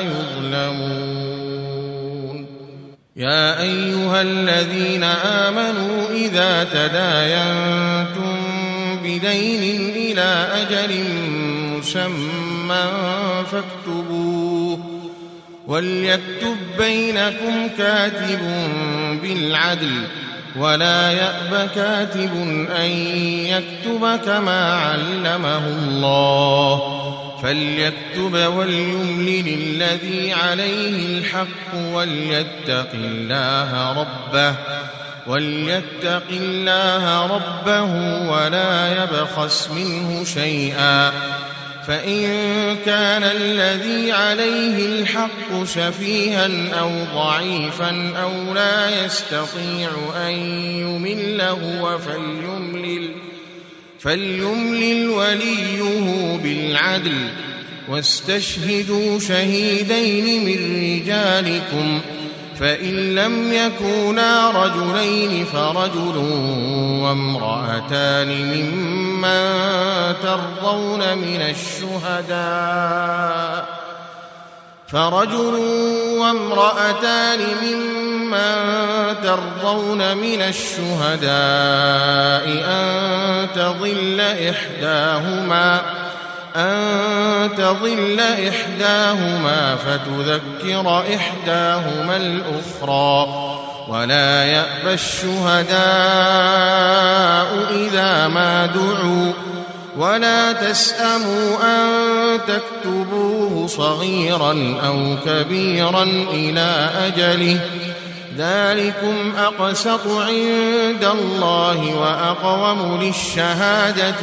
يظلمون يا أيها الذين آمنوا إذا تداينتم بدين إلى أجل مسمى فاكتبوه وليكتب بينكم كاتب بالعدل ولا يأب كاتب أن يكتب كما علمه الله فليكتب وليملل الذي عليه الحق وليتق الله ربه ولا يبخس منه شيئا فإن كان الذي عليه الحق سفيها أو ضعيفا أو لا يستطيع أن يمل هو فليملل وليه بالعدل واستشهدوا شهيدين من رجالكم فإن لم يكونا رجلين فرجل وامرأتان ممن ترضون من الشهداء أن تضل إحداهما فتذكر إحداهما الأخرى ولا يأبى الشهداء إذا ما دعوا ولا تسأموا أن تكتبوه صغيرا أو كبيرا إلى أجله ذلكم أقسط عند الله وأقوم للشهادة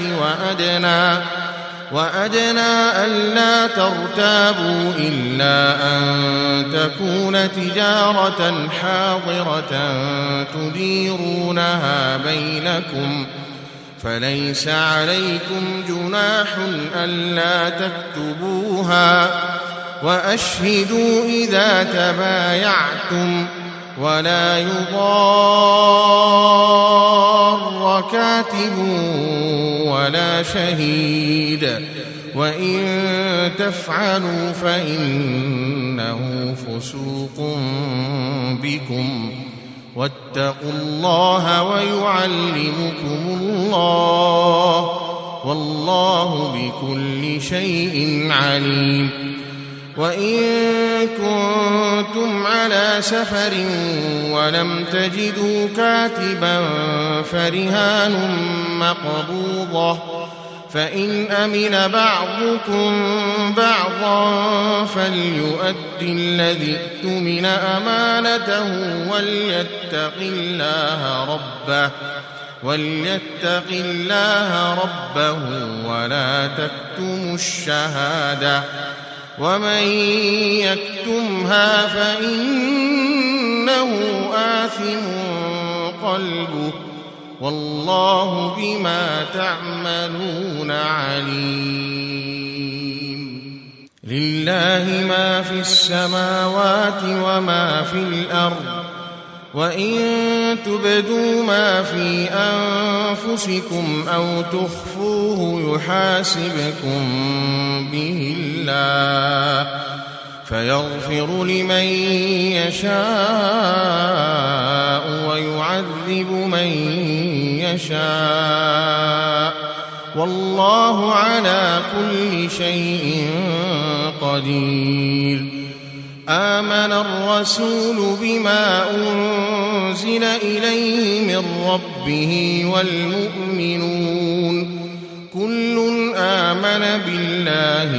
وأدنى ألا ترتابوا إلا أن تكون تجارة حاضرة تديرونها بينكم فليس عليكم جناح ألا تكتبوها وأشهدوا إذا تبايعتم ولا يضار كاتب ولا شهيد وإن تفعلوا فإنه فسوق بكم واتقوا الله ويعلمكم الله والله بكل شيء عليم وإن كنتم على سفر ولم تجدوا كاتبا فرهان مقبوضة فإن أمن بعضكم بعضا فليؤد الذي اؤتمن أمانته وليتق الله ربه ولا تكتموا الشهادة ومن يكتمها فإنه آثم قلبه والله بما تعملون عليم. لله ما في السماوات وما في الأرض وإن تبدوا ما في أنفسكم أو تخفوه يحاسبكم به الله فيغفر لمن يشاء ويعذب من يشاء والله على كل شيء قدير. آمن الرسول بما أنزل إليه من ربه والمؤمنون كل آمن بالله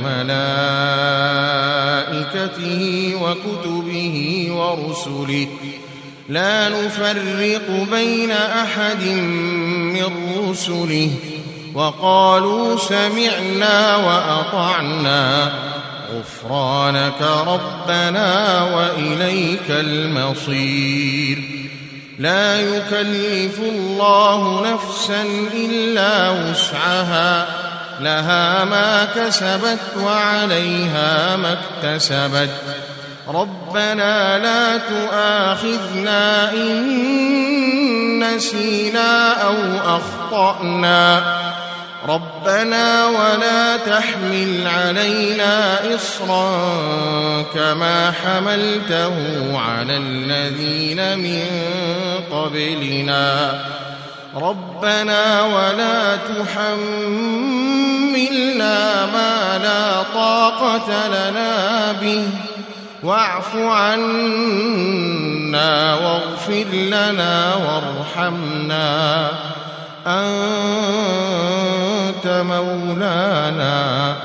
وملائكته وكتبه ورسله لا نفرق بين أحد من رسله وقالوا سمعنا وأطعنا غفرانك ربنا وإليك المصير. لا يكلف الله نفسا إلا وسعها لها ما كسبت وعليها ما اكتسبت ربنا لا تؤاخذنا إن نسينا أو أخطأنا ربنا ولا تحمل علينا إصرا كما حملته على الذين من قبلنا ربنا ولا تحملنا ما لا طاقة لنا به واعف عنا واغفر لنا وارحمنا أنت مولانا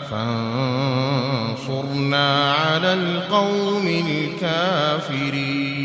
فانصرنا على القوم الكافرين.